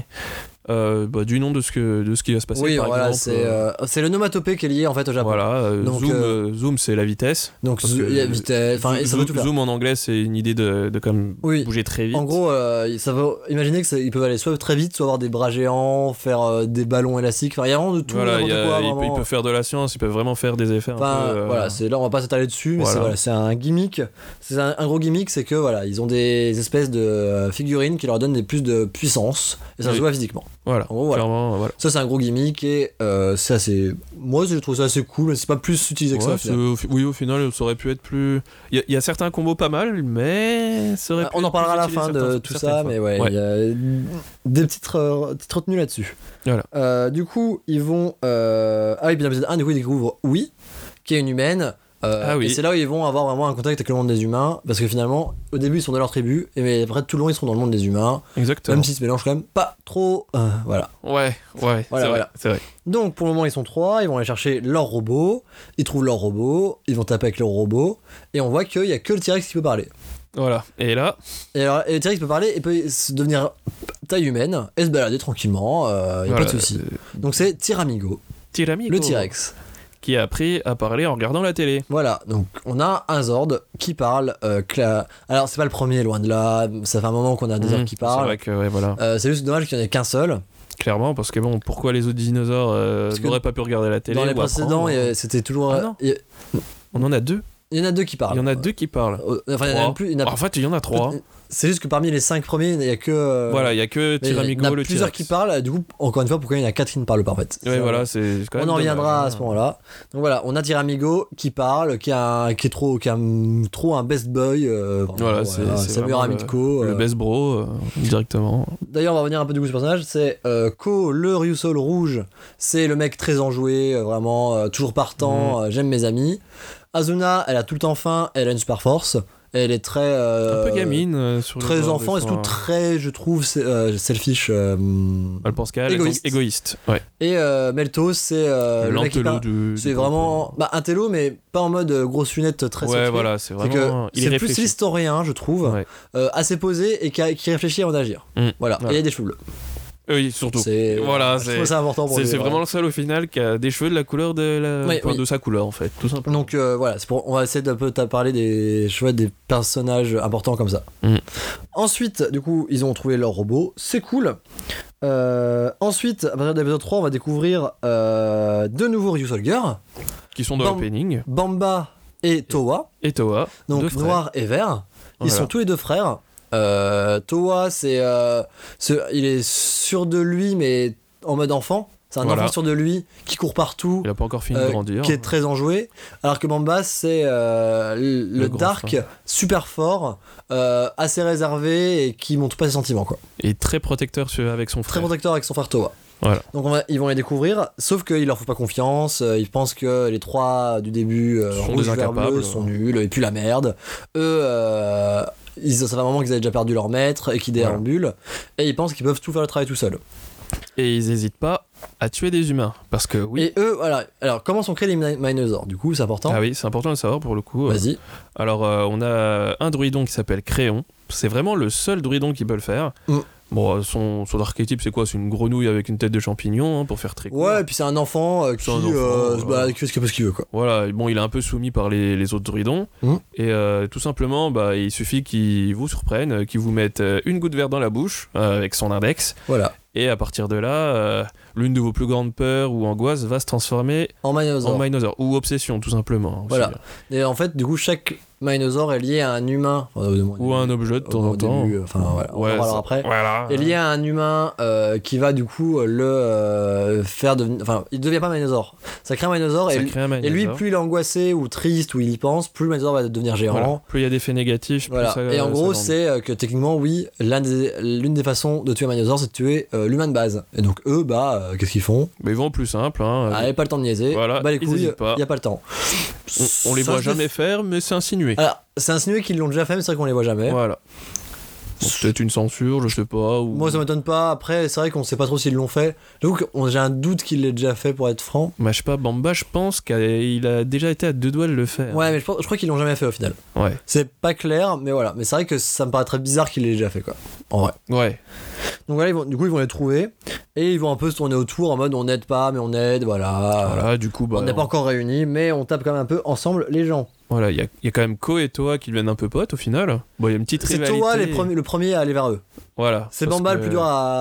Du nom de ce qui va se passer. Oui, par voilà, exemple, c'est le nomatopée qui est lié en fait au Japon. Voilà, donc, zoom c'est la vitesse. Donc il y a vitesse, enfin ça veut tout faire. Zoom en anglais c'est une idée de comme bouger très vite. En gros, ça va imaginer qu'ils peuvent aller soit très vite, soit avoir des bras géants, faire des ballons élastiques. Enfin, il y a vraiment de tout. Voilà, ils peuvent faire de la science, ils peuvent vraiment faire des effets. Voilà, là on va pas s'étaler dessus, mais c'est un gimmick. C'est un gros gimmick, c'est que voilà, ils ont des espèces de figurines qui leur donnent plus de puissance et ça se voit physiquement. Voilà, en gros, clairement, voilà. Ça c'est un gros gimmick et c'est assez... Moi je trouve ça assez cool, mais c'est pas plus utilisé que ça. Oui, au final ça aurait pu être plus... Il y a certains combos pas mal, mais ça aurait pu on en parlera à la fin de tout ça, mais il y a des petites retenues là-dessus. Voilà. Du coup ils vont... Ah oui, puis dans l'épisode 1 du coup ils découvrent Oui, qui est une humaine. Et c'est là où ils vont avoir vraiment un contact avec le monde des humains, parce que finalement au début ils sont dans leur tribu mais après tout le long ils sont dans le monde des humains. Exactement. Même s'ils se mélangent quand même pas trop. Voilà. Ouais, c'est vrai. Donc pour le moment ils sont 3, ils vont aller chercher leur robot, ils trouvent leur robot, ils vont taper avec leur robot et on voit qu'il y a que le T-Rex qui peut parler. Voilà, et là le T-Rex peut parler et peut devenir taille humaine et se balader tranquillement, y a pas de souci. Donc c'est Tyramigo, le T-Rex, qui a appris à parler en regardant la télé. Voilà, donc on a un Zord qui parle. Alors c'est pas le premier, loin de là, ça fait un moment qu'on a des Zords qui parlent. C'est vrai que, voilà. C'est juste dommage qu'il n'y en ait qu'un seul. Clairement, parce que pourquoi les autres dinosaures n'auraient pas pu regarder la télé? Dans les précédents, c'était toujours... On en a 2. Il y en a 2 qui parlent. Il y en a 2 qui parlent. Enfin, il y en a plus. En fait, il y en a 3. C'est juste que parmi les 5 premiers, il n'y a que. Voilà, il n'y a que Tyramigo, le T-Rex. Il y en a le plusieurs T-Rex. qui parlent. Du coup, encore une fois, pourquoi il y en a 4 qui ne parlent pas en fait. Ouais, voilà, c'est quand même on en reviendra dommage, à ce moment-là. Donc voilà, on a Tyramigo qui parle, qui est trop un best boy. Voilà, c'est le meilleur ami de Ko. Le best bro, directement. D'ailleurs, on va revenir un peu du coup sur ce personnage. C'est Ko, le Ryusou rouge. C'est le mec très enjoué, vraiment toujours partant. J'aime mes amis. Azuna, elle a tout le temps faim. Elle a une super force. Elle est très un peu gamine sur le très bord enfant des et surtout fois. très, je trouve, selfish. Elle pense qu'elle est égoïste. Ouais. Et Meltos, c'est le mec qui L'intello parle. du C'est vraiment un télo, mais pas en mode grosse lunette très Ouais, secret. voilà, c'est vraiment. Il est C'est plus réfléchi. l'historien, je trouve, Ouais. assez posé et qui réfléchit avant d'agir. Voilà. Voilà. Et il a des cheveux bleus. Oui, surtout. Je Voilà, trouve ça important pour lui. c'est vraiment le seul au final qui a des cheveux de la couleur de sa couleur en fait, tout simplement. Donc voilà, on va essayer d'un peu parler des cheveux des personnages importants comme ça. Ensuite, du coup, ils ont trouvé leur robot, c'est cool. Ensuite, à partir de l'épisode 3, on va découvrir 2 nouveaux Ryu Soldier. Qui sont dans l'opening. Bamba et Towa. Et Towa. Donc noir et vert. Ils Voilà. sont tous les 2 frères. Towa, il est sûr de lui, mais en mode enfant. C'est un enfant sûr de lui qui court partout. Il a pas encore fini de grandir. Qui est très enjoué. Alors que Bamba, c'est le dark, frère. super fort, assez réservé et qui montre pas ses sentiments, quoi. Et très protecteur avec son Très frère. protecteur avec son frère Towa. Voilà. Donc ils vont les découvrir, sauf qu'il leur faut pas confiance. Ils pensent que les 3 du début, Sont rouge, des vert, bleu, incapables. sont nuls et puis la merde. Eux, ça fait un moment qu'ils avaient déjà perdu leur maître et qu'ils déambulent. Et ils pensent qu'ils peuvent tout faire le travail tout seuls. Et ils hésitent pas à tuer des humains. Parce que oui. Et eux, voilà. Alors, comment sont créés les Minosaurs? Du coup, c'est important. Ah oui, c'est important de savoir pour le coup. Vas-y. Alors, on a un druidon qui s'appelle Créon. C'est vraiment le seul druidon qui peut le faire. Bon, son archétype, c'est quoi? C'est une grenouille avec une tête de champignon, hein, pour faire très court. Ouais, et puis c'est un enfant qui se balade avec ce qu'il veut, quoi. Voilà, bon, il est un peu soumis par les autres druidons. Et tout simplement, il suffit qu'il vous surprenne, qu'il vous mette une goutte verte dans la bouche avec son index. Voilà. Et à partir de là, l'une de vos plus grandes peurs ou angoisses va se transformer en Minosaur. Ou obsession, tout simplement. Aussi. Voilà. Et en fait, du coup, chaque Minosaur est lié à un humain. Ou à un objet de temps en temps. Voilà, on en parlera après. Voilà. Est lié à un humain qui va du coup le faire devenir. Enfin, il devient pas Minosaur. Ça crée un Minosaur. Et lui, plus il est angoissé ou triste ou il y pense, plus le Minosaur va devenir géant. Voilà. Plus il y a d'effets négatifs. Voilà. Plus ça, et en gros, ça c'est que techniquement, oui, l'une des façons de tuer un Minosaur, c'est de tuer l'humain de base. Et donc, eux, qu'est-ce qu'ils font? Mais ils vont plus simple. Hein, il n'y a pas le temps de niaiser. Voilà, les couilles, il n'y a pas le temps. On les voit jamais faire, mais c'est insinué. Alors, c'est insinué qu'ils l'ont déjà fait, mais c'est vrai qu'on les voit jamais. Voilà. Bon, peut-être une censure, je sais pas. Ou... Moi, ça m'étonne pas. Après, c'est vrai qu'on sait pas trop s'ils l'ont fait. J'avoue que j'ai un doute qu'il l'ait déjà fait, pour être franc. Je sais pas, Bamba, je pense qu'il a déjà été à 2 doigts de le faire. Ouais, mais je crois qu'ils l'ont jamais fait au final. Ouais. C'est pas clair, mais voilà. Mais c'est vrai que ça me paraît très bizarre qu'il l'ait déjà fait, quoi. En vrai. Ouais. Donc voilà, ils vont les trouver. Et ils vont un peu se tourner autour en mode on n'aide pas, mais on aide, voilà. Voilà, du coup, on n'est pas encore réunis, mais on tape quand même un peu ensemble les gens. Voilà, il y a quand même Ko et Towa qui deviennent un peu potes au final. Bon, il y a une petite rivalité. C'est Towa le premier à aller vers eux. Voilà. C'est Bamba le plus dur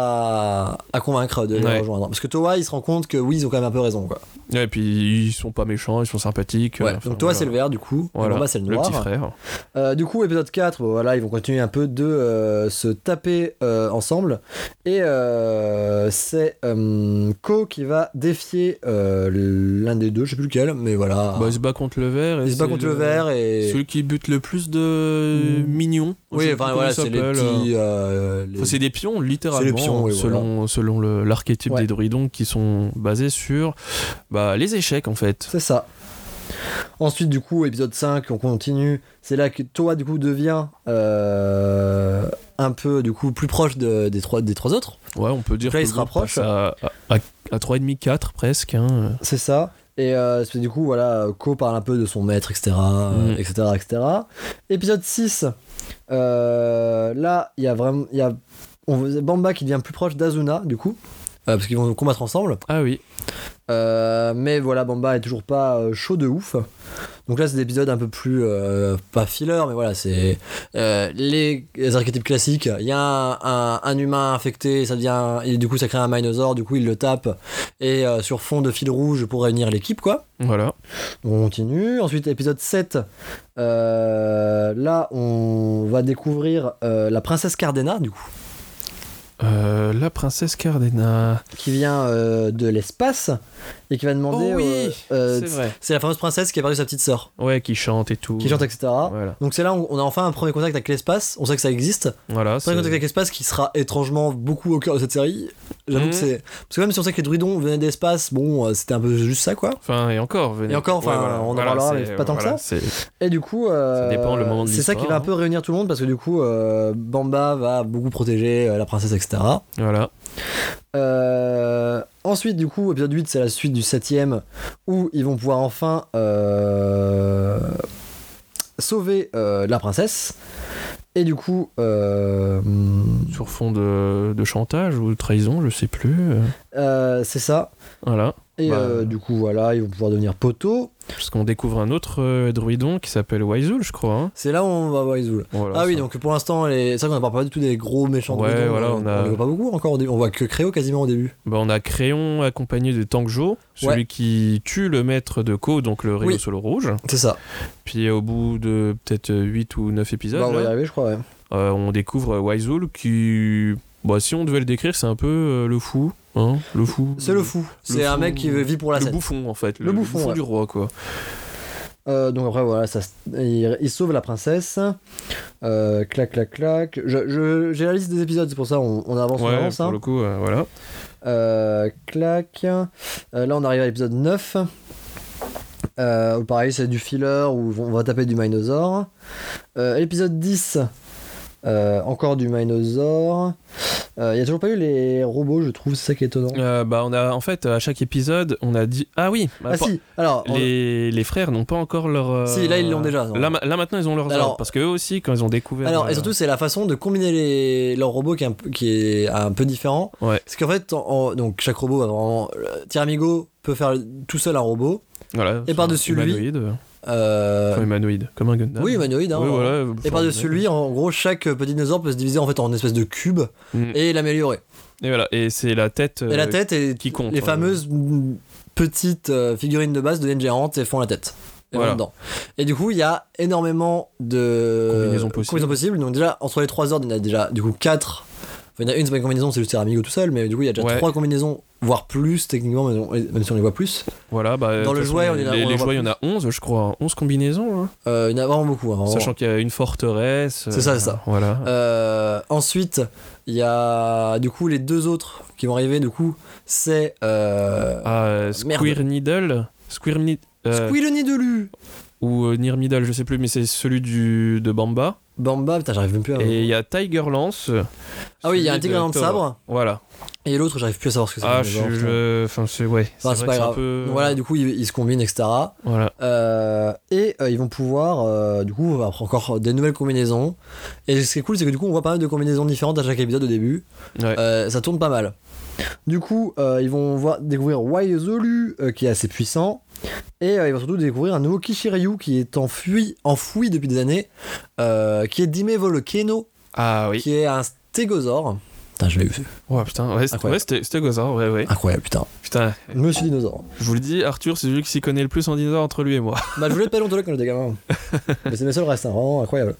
à convaincre de les rejoindre. Parce que Towa, il se rend compte que oui, ils ont quand même un peu raison, quoi. Ouais, et puis ils sont pas méchants, ils sont sympathiques. Ouais, donc Towa, c'est le vert, du coup. Voilà. Bamba, c'est le noir. Le petit frère. Du coup, épisode 4, voilà, ils vont continuer un peu de se taper ensemble. Et c'est Ko qui va défier l'un des deux, je sais plus lequel, mais voilà. Il se bat contre le vert. Il se bat contre le vert et. Celui qui bute le plus de mignons. Oui, enfin voilà, c'est les petits. Enfin, c'est des pions, littéralement. C'est les pions, oui, selon l'archétype des druidons qui sont basés sur les échecs en fait. C'est ça. Ensuite, du coup, épisode 5, on continue. C'est là que Towa, du coup, devient un peu, du coup, plus proche des trois autres. Ouais, on peut dire que là, il se rapproche. À 3,5, 4 presque. Hein. C'est ça. Et du coup, voilà, Ko parle un peu de son maître, etc. etc. Épisode 6, là, il y a vraiment. Bamba qui devient plus proche d'Azuna, du coup. Parce qu'ils vont combattre ensemble. Ah oui. Mais voilà, Bamba est toujours pas chaud de ouf. Donc là, c'est des épisodes un peu plus pas filler, mais voilà, c'est les archétypes classiques. Il y a un humain infecté, et du coup ça crée un Minosaur, du coup il le tape et sur fond de fil rouge pour réunir l'équipe, quoi. Voilà. On continue. Ensuite, épisode 7. Là, on va découvrir la princesse Cardena, du coup. La princesse Cardena. Qui vient de l'espace et qui va demander. Oh oui, c'est vrai. C'est la fameuse princesse qui a perdu sa petite sœur. Ouais, qui chante et tout. Qui chante, etc. Voilà. Donc c'est là où on a enfin un premier contact avec l'espace. On sait que ça existe. Voilà. Premier contact avec l'espace qui sera étrangement beaucoup au cœur de cette série. J'avoue que c'est. Parce que même si on sait que les druidons venaient de l'espace, bon, c'était un peu juste ça, quoi. Enfin, et encore, enfin, voilà. on en parlera, mais pas tant que ça. Et du coup, ça dépend le moment de c'est l'histoire. ça qui va un peu réunir tout le monde parce que du coup, Bamba va beaucoup protéger la princesse, etc. Voilà. Ensuite, du coup, épisode 8, c'est la suite du 7ème où ils vont pouvoir enfin sauver la princesse. Et du coup, sur fond de chantage ou de trahison, je sais plus. C'est ça. Voilà. Et du coup, voilà, ils vont pouvoir devenir poteaux. Parce qu'on découvre un autre druidon qui s'appelle Wyzul, je crois. Hein. C'est là où on va voir Wyzul. Voilà, ah oui, ça. donc pour l'instant, c'est vrai qu'on ne parle pas du tout des gros méchants druidons. Voilà, on ne voit pas beaucoup encore au début. On voit que Créo quasiment au début. On a Créon accompagné de Tangjo, celui qui tue le maître de Ko, donc le Rio Solo Rouge. C'est ça. Puis au bout de peut-être 8 ou 9 épisodes, on va y arriver, je crois, ouais. On découvre Wyzul qui... si on devait le décrire, c'est un peu le fou. Hein, le fou. C'est le fou. C'est un mec qui vit pour la scène. Le bouffon, en fait. Le bouffon du roi, quoi. Donc après, voilà, il sauve la princesse. Clac, clac, clac. J'ai la liste des épisodes, c'est pour ça on avance. Ouais, on avance. Pour le coup, voilà. Clac. Là, on arrive à l'épisode 9. Pareil, c'est du filler où on va taper du Minosaur. Épisode 10. Encore du Minosaur. Il y a toujours pas eu les robots, je trouve, c'est ça qui est étonnant. On a en fait à chaque épisode, on a dit si. Alors les frères n'ont pas encore leur. Si, là ils l'ont déjà. Là maintenant ils ont leurs ordres parce que eux aussi quand ils ont découvert. Alors et surtout c'est la façon de combiner leurs robots qui est un peu différent. Ouais. Parce qu'en fait donc chaque robot va vraiment. Tyramigo peut faire tout seul un robot. Voilà. Et par-dessus lui. Humanoïde, comme un Gundam. Oui, humanoïde. Hein, oui, voilà, et par-dessus lui, en gros, chaque petit dinosaure peut se diviser en fait en espèce de cube et l'améliorer. Et voilà, et c'est la tête. Et la tête est qui compte. Les fameuses petites figurines de base deviennent géantes et font la tête. Et voilà. dedans. Et du coup, il y a énormément de combinaisons possibles. Donc déjà, entre les 3 ordres, il y en a déjà du coup 4. Enfin, il y en a une, c'est pas une combinaison, c'est juste Amigo tout seul, mais du coup, il y a déjà 3 combinaisons, voire plus, techniquement, même si on les voit plus. Voilà, dans le jouet, les jouets, il y en a 11, je crois. 11 combinaisons. Hein. Il y en a vraiment beaucoup. Hein, vraiment. Sachant qu'il y a une forteresse. C'est ça. Voilà. Ensuite, il y a du coup les 2 autres qui vont arriver, du coup, c'est. Squirneedle. Squirneedlu. Ou Nirmidal, je sais plus, mais c'est celui de Bamba. Putain, j'arrive même plus à... Et il y a Tiger Lance. Ah oui, il y a un tigre de sabre. Voilà. Et l'autre, j'arrive plus à savoir ce que c'est. Enfin, c'est pas grave. Peu... Voilà, du coup, ils se combinent, etc. Voilà. Ils vont pouvoir, du coup, avoir encore des nouvelles combinaisons. Et ce qui est cool, c'est que du coup, on voit pas mal de combinaisons différentes à chaque épisode au début. Ouais. Ça tourne pas mal. Du coup, ils vont découvrir Wyzulu, qui est assez puissant. Et ils vont surtout découvrir un nouveau Kishiryu qui est enfoui depuis des années, qui est Dime Volcano, qui est un stégosaure. Putain, je l'ai vu. Ouais, putain, stégosaure, ouais. Incroyable, putain. Monsieur dinosaure. Je vous le dis, Arthur, c'est celui qui s'y connaît le plus en dinosaure entre lui et moi. Je voulais être paléontologue quand j'étais gamin. Mais c'est mes seuls restes, vraiment incroyable.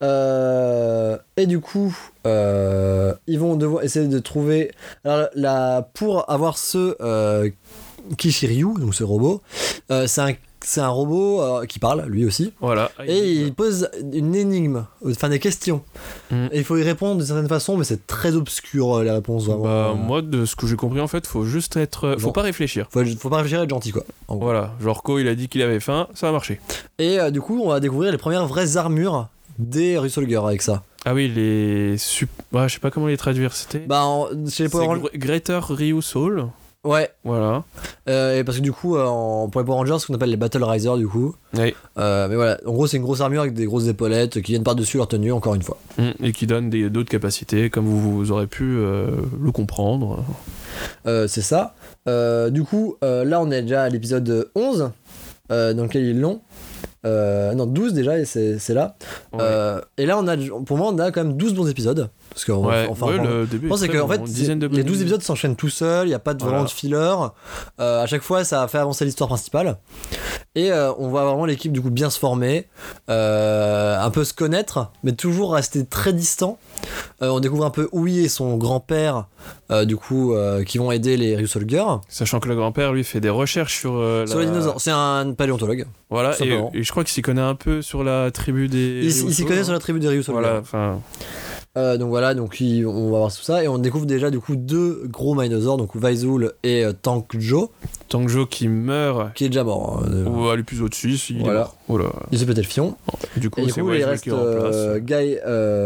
Et du coup, ils vont devoir essayer de trouver. Alors, pour avoir ce Kishiryu, donc ce robot, c'est un robot qui parle, lui aussi. Voilà. Et il pose une énigme, enfin des questions. Et il faut y répondre d'une certaine façon, mais c'est très obscur les réponses. Vraiment. Moi, de ce que j'ai compris, en fait, faut juste être. Faut pas réfléchir. Faut pas réfléchir et être gentil, quoi. Voilà. Genre, Ko, il a dit qu'il avait faim, ça a marché. Et du coup, on va découvrir les premières vraies armures des Ryusolger avec ça. Ah oui, je sais pas comment les traduire, c'était. Chez les Power Rangers. Greater Ryu Soul. Ouais. Voilà. Et parce que du coup, pour les Power Rangers, ce qu'on appelle les Battle Risers, du coup. Oui. Mais voilà, en gros, c'est une grosse armure avec des grosses épaulettes qui viennent par-dessus leur tenue, encore une fois. Et qui donnent d'autres capacités, comme vous aurez pu le comprendre. C'est ça. Du coup, là, on est déjà à l'épisode 11, dans lequel ils l'ont. Non, 12 déjà, et c'est là. Ouais. Et là, pour moi, on a quand même 12 bons épisodes. Parce que, le début je pense est que très en bon, fait, une dizaine de les 12 bonnes épisodes s'enchaînent tout seuls, il n'y a pas vraiment de filler. À chaque fois, ça fait avancer l'histoire principale. Et on voit vraiment l'équipe du coup bien se former, un peu se connaître, mais toujours rester très distant. On découvre un peu Ui et son grand-père, qui vont aider les Ryusoldiers. Sachant que le grand-père, lui, fait des recherches sur Sur les dinosaures, c'est un paléontologue. Voilà, et je crois qu'il s'y connaît un peu sur la tribu des. Il s'y connaît sur la tribu des Ryusoldiers. Voilà, enfin. On va voir tout ça et on découvre déjà du coup 2 gros Minosaures, donc Vaizul et Tankjo. Tankjo qui meurt. Qui est déjà mort. On va aller plus au-dessus, il est mort. Oh là. Il s'est pété le fion. Du coup, et du coup il reste Guy.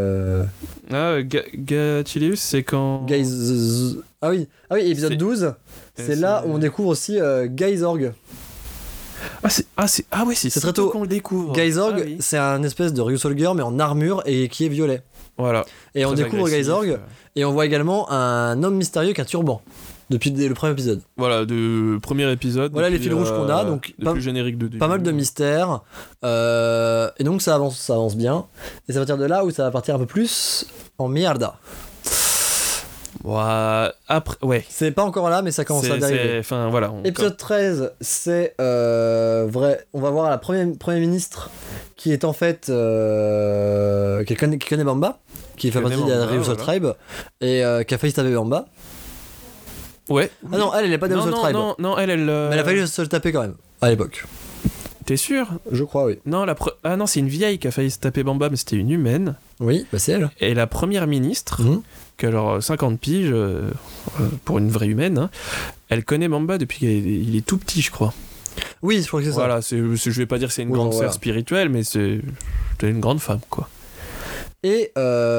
Gatilius, c'est quand. Ah oui, épisode 12. C'est là où on découvre aussi Guy-Zorg. C'est très tôt qu'on le découvre. Guy-Zorg, c'est un espèce de Ryusoldier mais en armure et qui est violet. Voilà. Et on découvre Guy-Zorg et on voit également un homme mystérieux avec un turban depuis le premier épisode. Voilà, de premier épisode. Voilà les fils rouges qu'on a, donc plus générique de début. Pas mal de mystères. Et donc ça avance bien. Et c'est à partir de là où ça va partir un peu plus en mierda. Après, ouais. C'est pas encore là, mais ça commence à arriver. Enfin, voilà. Épisode 13, c'est vrai. On va voir la Premier ministre qui est en fait. Qui connaît Bamba, qui fait partie de la Ryusou Tribe, et qui a failli se taper Bamba. Ouais. Ah non, elle est pas de Ryusou Tribe. Non, elle. Mais elle a failli se le taper quand même, à l'époque. T'es sûr? Je crois, oui. Non, non, c'est une vieille qui a failli se taper Bamba, mais c'était une humaine. Oui, bah c'est elle. Et la première ministre, qui a alors 50 piges, pour une vraie humaine, hein, elle connaît Bamba depuis qu'il est tout petit, je crois. Oui, je crois que c'est ça. Voilà, je vais pas dire que c'est une grande sœur spirituelle, mais c'est une grande femme, quoi. Et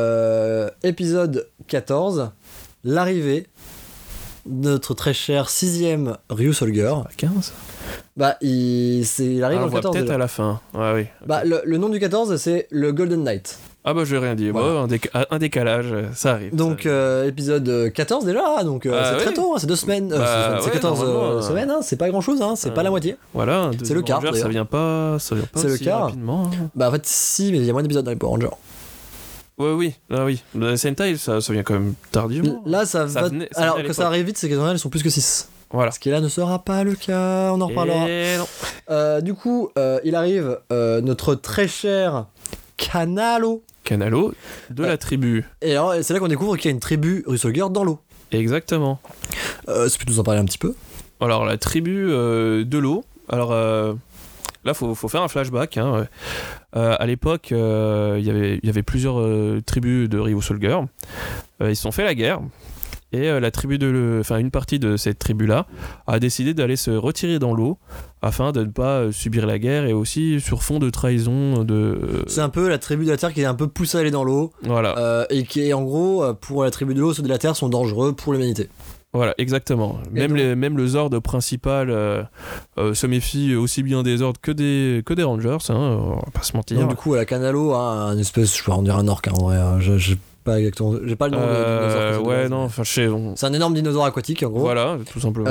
épisode 14, l'arrivée de notre très cher 6ème Ryusoldier. 15 Bah, il arrive en 14. Peut-être à la fin. Ouais, oui. Okay. Bah, le nom du 14, c'est le Golden Knight. Ah bah, je vais rien dire. Voilà. Un décalage, ça arrive. Donc, épisode 14 déjà, donc c'est très tôt, hein, c'est 2 semaines. C'est 14 semaines, hein, c'est pas grand-chose, hein, c'est pas la moitié. Voilà, c'est le quart. Ça vient pas c'est le quart. Rapidement. Hein. Bah, en fait, si, mais il y a moins d'épisodes dans les Power Rangers. Oui. Le Sentai, ça vient quand même tardivement. Là, ça alors que ça arrive vite, c'est qu'elles sont plus que 6. Voilà. Ce qui là ne sera pas le cas, on en reparlera. Du coup, il arrive notre très cher Kanalo de la tribu. Et alors, c'est là qu'on découvre qu'il y a une tribu Ryusoldier dans l'eau. Exactement. Tu peux nous en parler un petit peu? Alors, la tribu de l'eau. Alors, là, faut faire un flashback. Hein. À l'époque, il y avait plusieurs tribus de Ryusoldier. Ils se sont fait la guerre. Et une partie de cette tribu-là a décidé d'aller se retirer dans l'eau afin de ne pas subir la guerre et aussi sur fond de trahison. C'est un peu la tribu de la Terre qui est un peu poussée à aller dans l'eau. Voilà. Et qui est en gros, pour la tribu de l'eau, ceux de la Terre sont dangereux pour l'humanité. Voilà, exactement. Même le Zord principal se méfie aussi bien des Zords que des Rangers, hein, on va pas se mentir. Donc du coup, la Kanalo a un espèce, je vais en dire un orc en vrai, j'ai pas le nom de dinosaure. Ouais, non, enfin, c'est un énorme dinosaure aquatique en gros. Voilà, tout simplement.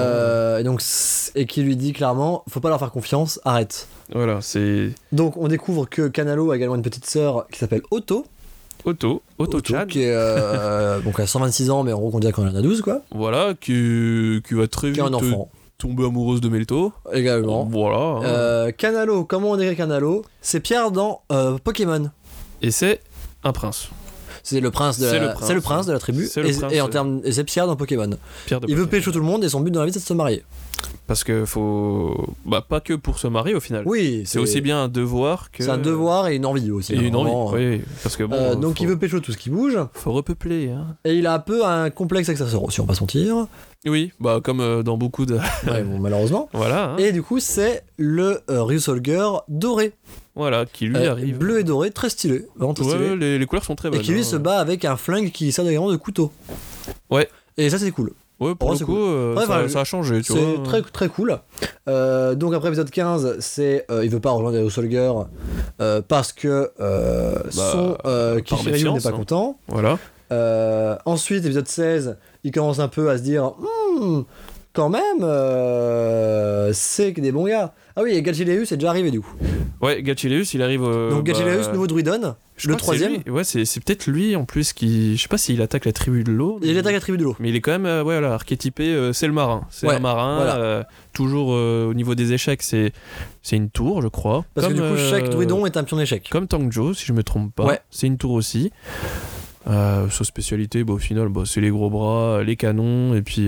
Et qui lui dit clairement, faut pas leur faire confiance, arrête. Voilà, c'est. Donc on découvre que Kanalo a également une petite sœur qui s'appelle Otto Chan, qui est donc à 126 ans, mais en gros on dirait qu'on en a 12 quoi. Voilà, qui va très vite tomber amoureuse de Melto. Également. Voilà. Kanalo, comment on décrit Kanalo? C'est Pierre dans Pokémon. Et c'est un prince. C'est le prince de la tribu. Et c'est Pierre dans Pokémon. Il veut pécho tout le monde et son but dans la vie c'est de se marier. Parce que pas que pour se marier au final. Oui, c'est aussi bien un devoir que. C'est un devoir et une envie aussi. Et une envie. Oui. Parce que donc il veut pécho tout ce qui bouge. Faut repeupler. Hein. Et il a un peu un complexe avec sa sœur, si on va pas se mentir. Oui, comme dans beaucoup de. Ouais, bon, malheureusement. Voilà. Hein. Et du coup, c'est le Ryusoldier doré. Voilà, qui lui arrive. Bleu et doré, très stylé. Vraiment très stylé. Les couleurs sont très bonnes. Et qui lui se bat avec un flingue qui sert également de couteau. Ouais. Et ça, c'est cool. Ouais, pour le coup, cool. Ça a changé, tu vois. C'est très, très cool. Donc après épisode 15, c'est il veut pas rejoindre les Ryusoldier parce que son Kishiryu n'est pas content. Voilà. Ensuite, épisode 16, il commence un peu à se dire quand même, c'est des bons gars. Ah oui, et Galchileus est déjà arrivé du coup. Ouais, Galchileus, il arrive. Donc Galchileus, nouveau druidon, le troisième. Ouais, c'est peut-être lui en plus qui. Je sais pas s'il attaque la tribu de l'eau. Il attaque la tribu de l'eau. Mais il est quand même voilà, archétypé, c'est le marin. C'est un marin. Voilà. Toujours au niveau des échecs, c'est une tour, je crois. Parce que du coup, chaque druidon est un pion d'échec. Comme Tangjo, si je me trompe pas. Ouais. C'est une tour aussi. Sa spécialité, au final, c'est les gros bras, les canons, et puis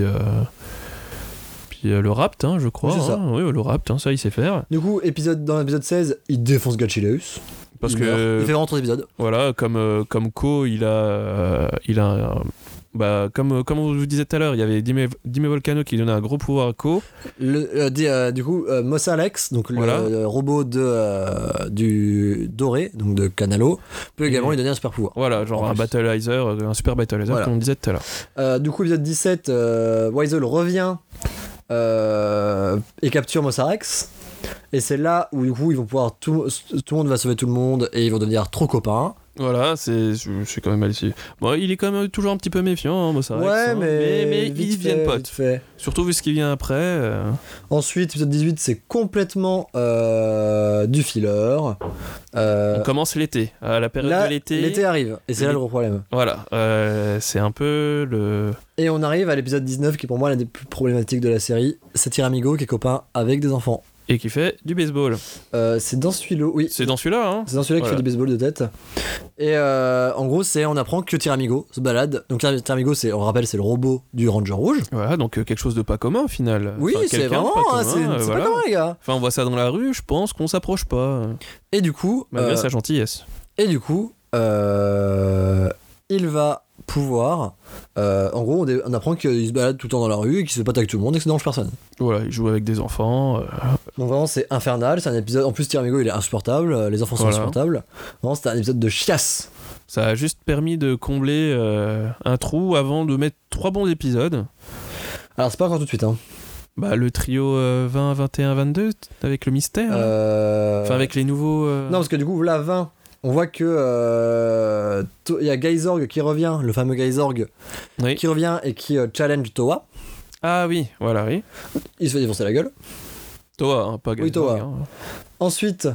le rapt, je crois. Oui, c'est ça. Oui, le rapt, ça il sait faire. Du coup, dans l'épisode 16, il défonce Galchileus. Parce il que fait vraiment 3 épisodes. Voilà, comme Ko, il a comme on vous disait tout à l'heure, il y avait Dime Volcano qui donnait un gros pouvoir à Ko. Du coup, Moss Alex, donc le robot du doré, donc de Canalo, peut également lui donner un super pouvoir. Voilà, genre un Battleizer, un super Battleizer, comme on disait tout à l'heure. Du coup, épisode 17, Wiseau revient et capture Moss Alex. Et c'est là où du coup ils vont pouvoir tout le monde va sauver tout le monde et ils vont devenir trop copains. Voilà, c'est quand même mal ici. Bon, il est quand même toujours un petit peu méfiant, Moss Alex. Ouais, mais ils deviennent potes. Surtout vu ce qui vient après. Ensuite, épisode 18, c'est complètement du filler. On commence l'été, à la période de l'été. L'été arrive, et c'est là le gros problème. Voilà, c'est un peu le... Et on arrive à l'épisode 19, qui est pour moi l'un des plus problématiques de la série. C'est Tyramigo qui est copain avec des enfants. Et qui fait du baseball. C'est dans celui-là, oui. C'est dans celui-là, hein. C'est dans celui-là qu'il fait du baseball de tête. Et en gros, on apprend que Tyramigo se balade. Donc Tyramigo, on le rappelle, c'est le robot du Ranger Rouge. Voilà, donc quelque chose de pas commun au final. Oui, c'est vraiment, c'est pas commun, les gars. Enfin, on voit ça dans la rue, je pense qu'on s'approche pas. Et du coup... Malgré sa gentillesse. Et du coup, il va pouvoir... en gros, on apprend qu'il se balade tout le temps dans la rue et qu'il se bat avec tout le monde et que ça dérange personne. Voilà, il joue avec des enfants. Donc vraiment, c'est infernal. C'est un épisode... En plus, Tyramigo, il est insupportable. Les enfants sont insupportables. Vraiment, c'était un épisode de chiasse. Ça a juste permis de combler un trou avant de mettre 3 bons épisodes. Alors, c'est pas encore tout de suite, hein. Le trio 20, 21, 22, avec le mystère. Enfin, avec les nouveaux... Non, parce que du coup, là, 20... On voit que il y a Gaizorg qui revient, le fameux Gaizorg, qui revient et qui challenge Towa. Ah oui, voilà, oui. Il se fait défoncer la gueule. Towa, pas Gaizorg. Oui, Towa. Hein. Ensuite,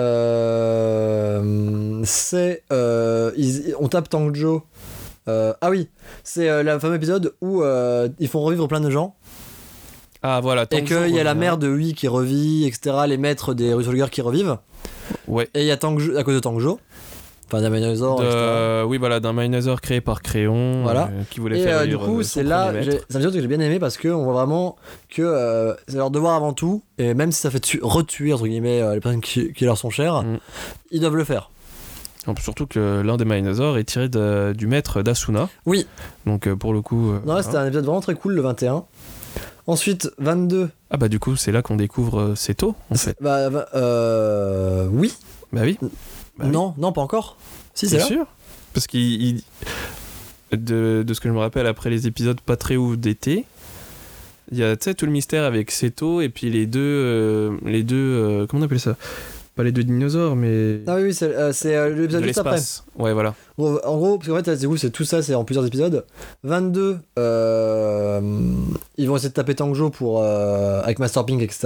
on tape Tangjo. Ah oui, c'est le fameux épisode où ils font revivre plein de gens. Ah voilà. Et qu'il y a la mère de Hui qui revit, etc. Les maîtres des Rusolgers qui revivent. Ouais. Et il y a Tangjo, à cause de Tangjo. Enfin, d'un Minosaur, etc. Oui, voilà, d'un Minosaur créé par Créon. Voilà. Qui voulait faire du coup, c'est là, c'est un épisode que j'ai bien aimé parce qu'on voit vraiment que c'est leur devoir avant tout. Et même si ça fait retuer, entre guillemets, les personnes qui leur sont chères, ils doivent le faire. Surtout que l'un des Minosaurs est tiré du maître d'Asuna. Oui. Donc pour le coup. Non, c'était un épisode vraiment très cool, le 21. Ensuite, 22. Ah bah du coup, c'est là qu'on découvre Seto, en fait. Oui. Bah oui. Non, pas encore. Si, c'est là. sûr. Parce qu'il... De ce que je me rappelle, après les épisodes pas très ouf d'été, il y a tout le mystère avec Seto et puis les deux comment on appelle ça? Pas les deux dinosaures, mais... Ah oui, c'est l'épisode juste après. Ouais, voilà. En gros, parce qu'en fait, c'est tout ça, c'est en plusieurs épisodes. 22, ils vont essayer de taper Tangjo avec Master Pink, etc.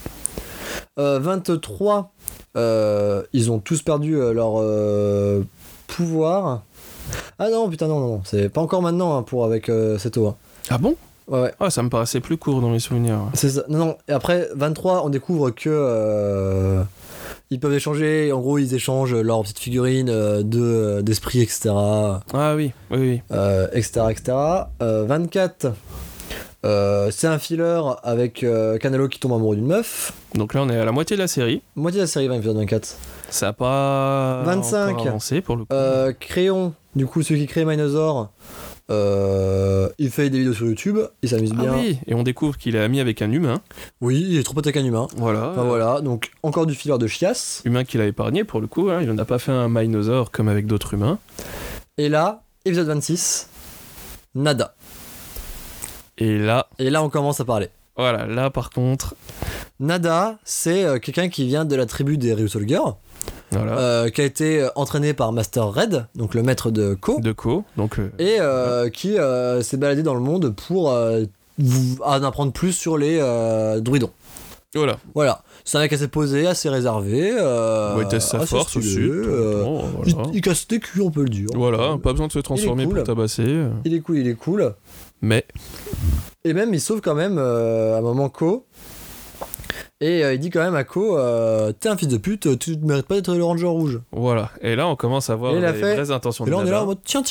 23, ils ont tous perdu leur pouvoir. Ah non, putain, non, c'est pas encore maintenant avec Seto. Hein. Ah bon? Ouais. Ah, ça me paraissait plus court dans mes souvenirs. C'est ça. Non, et après, 23, on découvre que... ils peuvent échanger, en gros ils échangent leurs petites figurines d'esprit, etc. Ah oui. Etc. 24, c'est un filler avec Canalo qui tombe amoureux d'une meuf. Donc là on est à la moitié de la série. Moitié de la série, épisode 24. Ça a pas 25, encore avancé pour le coup. Créon, du coup celui qui crée Minosaur, il fait des vidéos sur YouTube, il s'amuse bien. Ah oui, et on découvre qu'il est ami avec un humain. Oui, il est trop pote avec un humain. Voilà. Enfin, voilà, donc encore du filler de chiasse. Humain qu'il a épargné pour le coup, hein. Il en a pas fait un Minosaur comme avec d'autres humains. Et là, épisode 26, nada. Et là on commence à parler. Voilà, là par contre... Nada, c'est quelqu'un qui vient de la tribu des Ryusolgers. Voilà. Qui a été entraîné par Master Red, donc le maître de Ko. Donc, et qui s'est baladé dans le monde pour à en apprendre plus sur les druidons. Voilà. C'est un mec assez posé, assez réservé. Il teste sa force aussi. Il casse tes culs, on peut le dire. Voilà, pas besoin de se transformer pour tabasser. Il est cool. Mais. Et même, il sauve quand même à un moment Ko. Et il dit quand même à Ko, t'es un fils de pute, tu ne mérites pas d'être le ranger rouge. Voilà. Et là, on commence à voir les vraies intentions de Nada. Et là, on est là en mode tiens.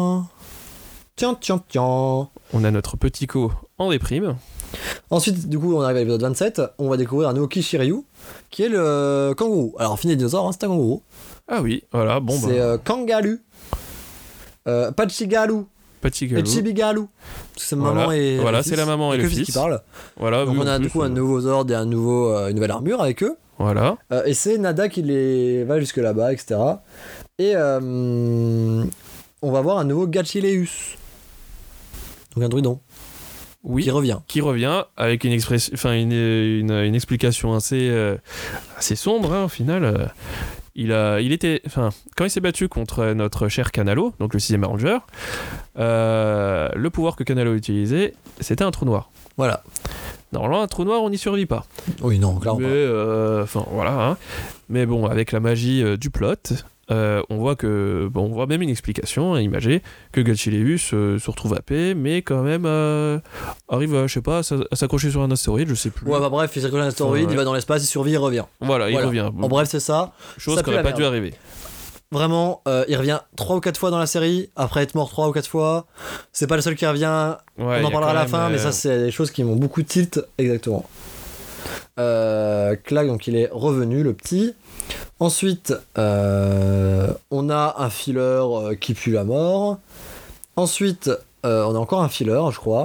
On a notre petit Ko en déprime. Ensuite, du coup, on arrive à l'épisode 27. On va découvrir un nouveau Kishiryu, qui est le kangourou. Alors, fini les dinosaures, hein, c'est un kangourou. Ah oui, voilà, bon c'est Kangalu. Pachigalu. Et Chibigalu. C'est maman et voilà, c'est la maman et le fils qui parlent. Voilà, donc on a du coup un nouveau Zord et une nouvelle armure avec eux. Voilà. Et c'est Nada qui les va jusque là-bas, etc. Et on va voir un nouveau Gachileus. Donc un druidon. Oui. Qui revient avec une explication assez sombre, hein, au final. Quand il s'est battu contre notre cher Kanalo, donc le 6ème Ranger, le pouvoir que Kanalo utilisait, c'était un trou noir. Voilà. Normalement, un trou noir, on n'y survit pas. Oui, non, clairement pas. Voilà. Hein. Mais bon, avec la magie du plot, on voit même une explication imagée que Gachileus se retrouve à paix, mais quand même arrive à s'accrocher sur un astéroïde, je sais plus. Ouais, bah bref, il s'accroche sur un astéroïde, il va dans l'espace, il survit, il revient. Voilà, il revient. En bref, c'est ça. Chose qui n'aurait pas dû arriver. Vraiment, il revient 3 ou 4 fois dans la série, après être mort 3 ou 4 fois. C'est pas le seul qui revient, on en parlera à la fin, mais ça, c'est des choses qui m'ont beaucoup tilt, exactement. Clac, donc il est revenu, le petit. Ensuite, on a un filler qui pue la mort. Ensuite, on a encore un filler, je crois.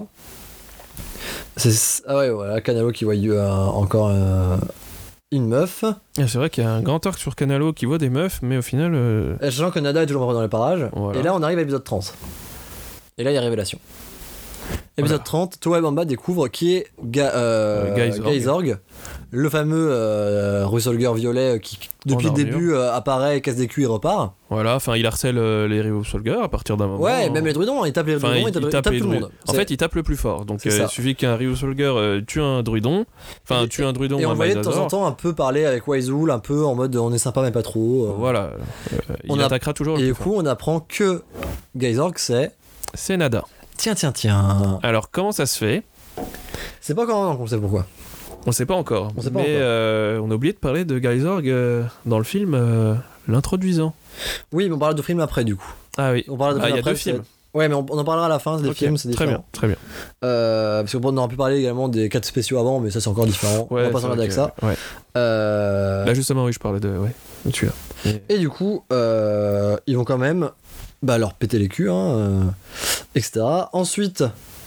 Ah ouais, voilà, Kanalo qui voit encore une meuf. C'est vrai qu'il y a un grand arc sur Kanalo qui voit des meufs, mais au final... Sachant que Nada est toujours dans les parages. Voilà. Et là, on arrive à l'épisode 30. Et là, il y a révélation. Épisode 30, Toei Bamba découvre qui est Gaizorg, le fameux Rusolger violet qui, depuis le début, apparaît, casse des culs et repart. Voilà, enfin, il harcèle les Rusolger à partir d'un moment. Ouais, même les druidons, il tape les druidons, il tape tout le monde. En fait, il tape le plus fort. Donc, il suffit qu'un Rusolger tue un druidon, tue un druidon et ou un on voyait de Minotaur. temps en temps un peu parler avec Waizoul, un peu en mode on est sympa mais pas trop. Voilà, il attaquera toujours. Et du coup, on apprend que Gaizorg, c'est Nada. Tiens. Alors, comment ça se fait ? C'est pas encore, on sait pourquoi. On sait pas encore. On a oublié de parler de Gaizorg dans le film l'introduisant. Oui, mais on parle de film après, du coup. Ah oui. On parle de film après. Il y a 2 films. Ouais, mais on en parlera à la fin, c'est des films, c'est différent. Très bien. Parce qu'on aurait pu parler également des 4 spéciaux avant, mais ça c'est encore différent. Ouais, on va pas s'emmerder avec ça. Ouais. Là justement, oui, je parlais de celui-là. Et du coup, ils vont quand même leur péter les culs, etc. Ensuite,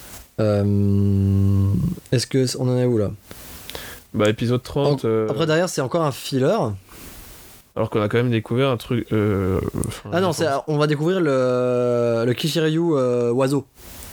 est-ce que on en est où là ? Épisode 30. Après derrière, c'est encore un filler. Alors qu'on a quand même découvert un truc. On va découvrir le Kishiryu oiseau.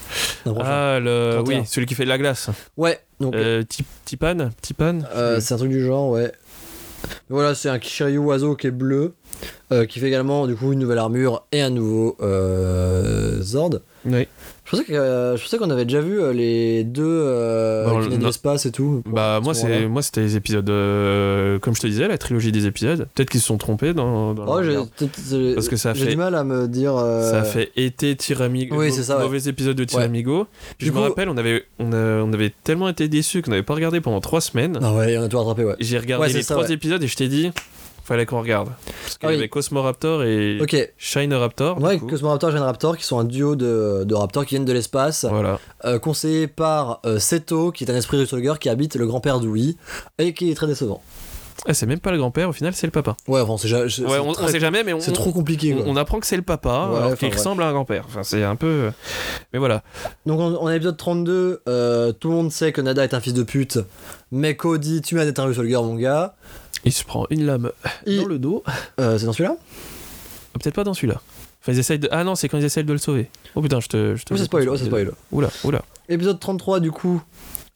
Oui, celui qui fait de la glace. Ouais. Donc. Tipan. C'est un truc du genre, ouais. Mais voilà, c'est un Kishiryu oiseau qui est bleu, qui fait également du coup une nouvelle armure et un nouveau Zord. Oui. Je pensais qu'on avait déjà vu les deux qui venaient de l'espace et tout. Moi c'était les épisodes comme je te disais, la trilogie des épisodes. Peut-être qu'ils se sont trompés dans parce que j'ai du mal à me dire ça a fait été Tiramigo. Oui, c'est ça, mauvais épisode de Tiramigo. Ouais. Je me rappelle, on avait tellement été déçus qu'on n'avait pas regardé pendant 3 semaines. Ah ouais, on a tout rattrapé, ouais. J'ai regardé les 3 épisodes et je t'ai dit fallait qu'on regarde. Parce qu'il y avait Cosmoraptor et Shineraptor. Ouais, Cosmoraptor et Shineraptor qui sont un duo de raptors qui viennent de l'espace. Voilà. Conseillé par Seto, qui est un esprit Rusolger qui habite le grand-père d'Ouï et qui est très décevant. C'est même pas le grand-père, au final c'est le papa. Ouais, enfin, on sait jamais, mais c'est trop compliqué. On apprend que c'est le papa, alors qu'il ressemble à un grand-père. Enfin, c'est un peu. Mais voilà. Donc, on est à l'épisode 32. Tout le monde sait que Nada est un fils de pute. Mais Cody, tu m'as d'être un Rusolger, mon gars. Il se prend une lame dans le dos. C'est dans celui-là ? Peut-être pas dans celui-là. Enfin, ils essayent de... Ah non, c'est quand ils essayent de le sauver. Oh putain, je te c'est spoil. Oula. Épisode 33, du coup.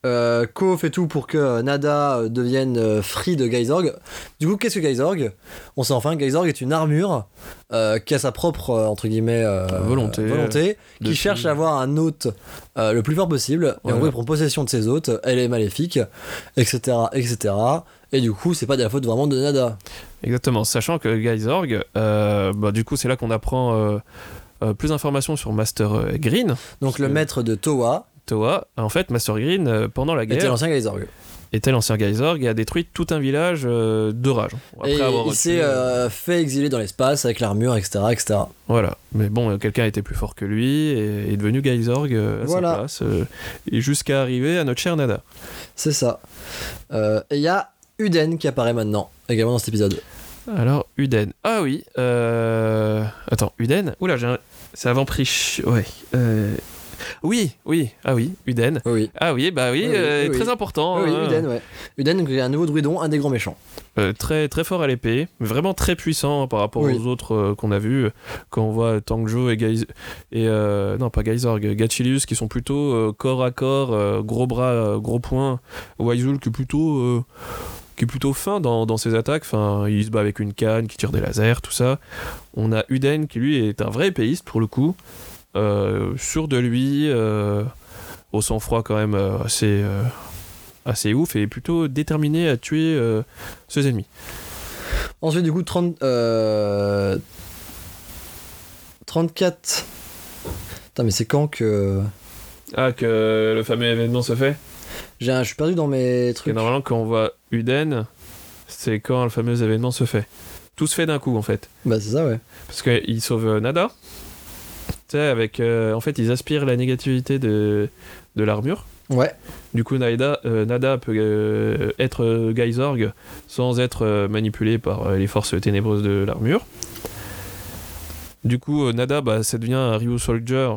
Ko fait tout pour que Nada devienne free de Geysorg. Du coup, qu'est-ce que Geysorg ? On sait enfin que Geysorg est une armure qui a sa propre, entre guillemets, volonté qui cherche à avoir un hôte le plus fort possible. Et en gros, il prend possession de ses hôtes, elle est maléfique, etc., etc. Et du coup, c'est pas de la faute vraiment de Nada. Exactement, sachant que Geysorg, du coup, c'est là qu'on apprend plus d'informations sur Master Green. Donc le maître de Towa, en fait, Master Green, pendant la guerre, était l'ancien Geysorg. Était l'ancien Geysorg et a détruit tout un village de rage. Après et il s'est fait exiler dans l'espace avec l'armure, etc., etc. Voilà, mais bon, quelqu'un était plus fort que lui et est devenu Geysorg à sa place, et jusqu'à arriver à notre cher Nada. C'est ça. Et il y a Uden qui apparaît maintenant, également dans cet épisode. Alors, Uden. Ah oui. Attends, Uden. Oula, c'est avant Prish. Ouais. Oui. Ah oui, Uden. Oui. Ah oui, très important. Oui, Uden, ouais. Uden, qui est un nouveau druidon, un des grands méchants. Très, très fort à l'épée, vraiment très puissant par rapport aux autres qu'on a vus. Quand on voit Tangjo non pas Geysorg, Gachilius qui sont plutôt corps à corps, gros bras, gros poings. Waizul qui est plutôt fin dans ses attaques, enfin, il se bat avec une canne, qui tire des lasers, tout ça. On a Uden qui lui est un vrai épéiste pour le coup, sûr de lui, au sang-froid quand même assez ouf et plutôt déterminé à tuer ses ennemis. Ensuite du coup 34. Putain mais c'est quand que... Ah, que le fameux événement se fait ? Je suis perdu dans mes trucs. Et normalement, quand on voit Uden, c'est quand le fameux événement se fait. Tout se fait d'un coup, en fait. Bah, c'est ça, ouais. Parce qu'il sauve Nada. Tu sais, avec... en fait, ils aspirent la négativité de l'armure. Ouais. Du coup, Nada peut être Geysorg sans être manipulé par les forces ténébreuses de l'armure. Du coup, Nada, ça devient un Ryu Soldier,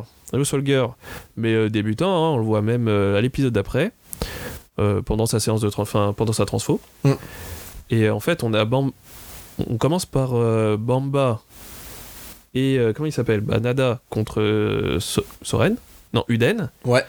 mais débutant, hein, on le voit même à l'épisode d'après. Pendant sa séance pendant sa transfo. Et en fait, on commence par Bamba et comment il s'appelle ? Nada contre Soren. Non, Uden. Ouais.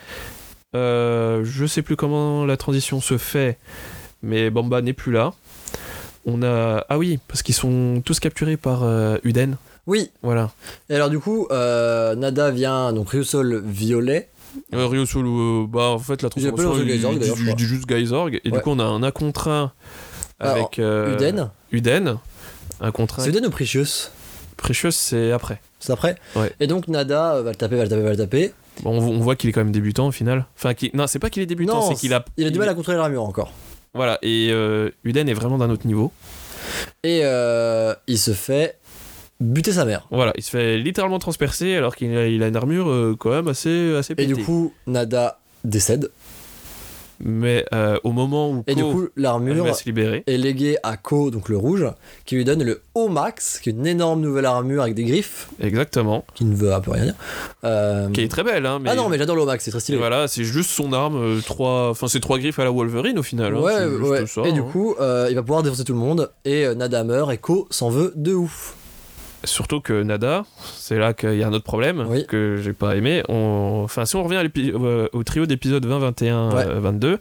Je sais plus comment la transition se fait, mais Bamba n'est plus là. On a parce qu'ils sont tous capturés par Uden. Oui. Voilà. Et alors du coup, Nada vient donc Ryusol violet. Ryusol, en fait, la transformation, il dit juste Geysorg, et du coup, on a un 1 contre 1 avec Uden. Un contre 1. C'est Uden ou Precious ? Precious, c'est après. C'est après ? Ouais. Et donc, Nada va le taper. Bon, on voit qu'il est quand même débutant au final. Enfin, non, c'est pas qu'il est débutant, c'est qu'il a... Il a du mal à contrôler l'armure encore. Voilà, et Uden est vraiment d'un autre niveau. Et il se fait... buter sa mère. Voilà, il se fait littéralement transpercer alors qu'il a une armure quand même assez pétée. Et du coup, Nada décède. Mais au moment où du coup, l'armure va se libérer, est léguée à Ko, donc le rouge, qui lui donne le O-Max, qui est une énorme nouvelle armure avec des griffes. Exactement. Qui ne veut un peu rien dire. Qui est très belle, hein. Mais... Ah non, mais j'adore le O-Max, c'est très stylé. Et voilà, c'est juste son arme, c'est 3 griffes à la Wolverine au final. Ouais, hein, ouais. Ça, et du coup, il va pouvoir défoncer tout le monde, et Nada meurt, et Ko s'en veut de ouf. Surtout que Nada, c'est là qu'il y a un autre problème que j'ai pas aimé. Si on revient au trio d'épisodes 20, 21, 22,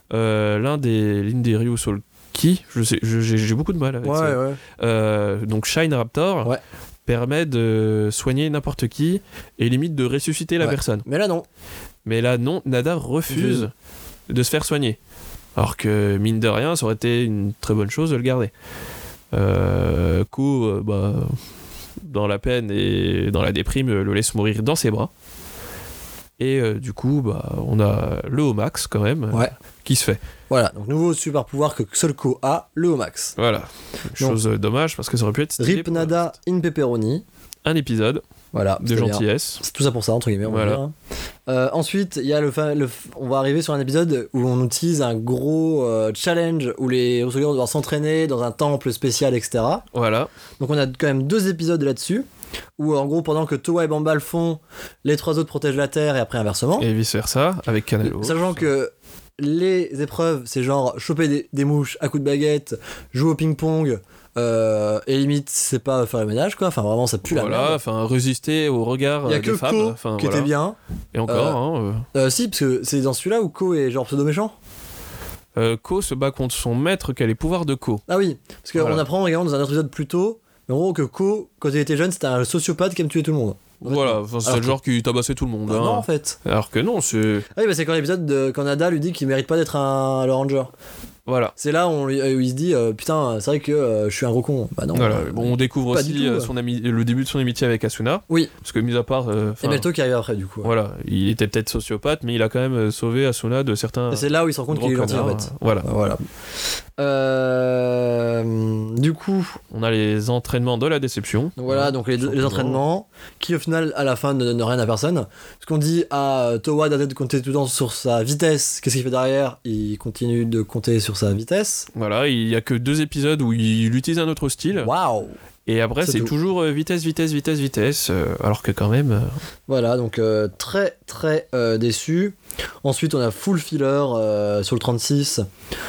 l'une des Ryusol Ki, j'ai beaucoup de mal avec ça. Donc Shine Raptor permet de soigner n'importe qui et limite de ressusciter la personne. Mais là non, Nada refuse de se faire soigner. Alors que mine de rien, ça aurait été une très bonne chose de le garder. Ko, dans la peine et dans la déprime, le laisse mourir dans ses bras. Et du coup, on a le O-Max quand même qui se fait. Voilà, donc nouveau super pouvoir que seul Ko a, le O-Max. Voilà, chose dommage parce que ça aurait pu être stylé. Rip Nada in Pepperoni. Un épisode. Voilà, de gentillesse. C'est tout ça pour ça, entre guillemets, on va dire. Ensuite, il y a on va arriver sur un épisode où on utilise un gros challenge où les Ryusol doivent devoir s'entraîner dans un temple spécial, etc. Voilà. Donc on a quand même 2 épisodes là-dessus, où en gros, pendant que Towa et Bamba le font, les 3 autres protègent la Terre et après inversement. Et vice-versa, avec Canelo. Sachant que les épreuves, c'est genre choper des mouches à coups de baguette, jouer au ping-pong, Et limite, c'est pas faire le ménage, quoi. Enfin, vraiment, ça pue la merde. Voilà, enfin, résister au regard Il y a des que femmes. Ko Enfin, qui voilà. était bien. Et encore, Si, parce que c'est dans celui-là où Ko est genre pseudo-méchant. Ko se bat contre son maître qui a les pouvoirs de Ko. Ah oui, parce qu'on Voilà. apprend également dans un autre épisode plus tôt, mais en gros, que Ko, quand il était jeune, c'était un sociopathe qui aime tuer tout le monde. En fait, Voilà, non. enfin, c'est Alors le genre qui tabassait tout le monde. Bah hein. non, en fait. Alors que non, c'est. Ah oui, bah c'est quand l'épisode quand Nada lui dit qu'il mérite pas d'être un le Ranger. Voilà. C'est là où il se dit putain, c'est vrai que je suis un gros con. Bah non. Voilà. Bon, on découvre pas aussi du tout, le début de son amitié avec Asuna. Oui. Parce que, mis à part. Et enfin, Melto qui arrive après, du coup. Voilà, il était peut-être sociopathe, mais il a quand même sauvé Asuna de certains. Et c'est là où il se rend compte gros qu'il est gentil, en connards. fait. Voilà. Voilà. Du coup, On a les entraînements de la déception. donc voilà, donc les Simplement. entraînements qui au final à la fin ne donnent rien à personne. Parce qu'on dit à Towa d'arrêter de compter tout le temps sur sa vitesse. Qu'est-ce qu'il fait derrière? Il continue de compter sur sa vitesse. Voilà, il y a que 2 épisodes où il utilise un autre style. Waouh! Et après, C'est c'est tout. toujours vitesse, alors que quand même. Voilà, donc très très déçu. Ensuite, on a full filler sur le 36.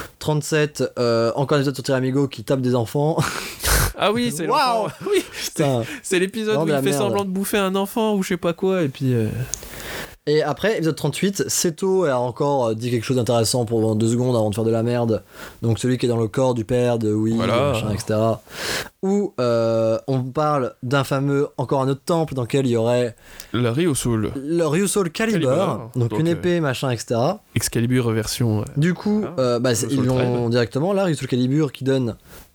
37, encore un épisode sur Tiramigo qui tape des enfants. Ah oui, c'est Waouh. l'enfant. Oui, Putain. c'est l'épisode Non, où de il la fait merde. semblant de bouffer un enfant ou je sais pas quoi, et puis. Et après, épisode 38, Seto a encore dit quelque chose d'intéressant pour 2 secondes avant de faire de la merde. Donc celui qui est dans le corps du père de Wii, Voilà. machin, etc. Où on parle d'un fameux, encore un autre temple dans lequel il y aurait La Rio Soul. le Ryusou Calibur, Calibur. donc Donc, une épée, machin, etc. Excalibur version. Du coup, Voilà. ils Ryusou l'ont Tribe. directement là, Ryusou Calibur qui donne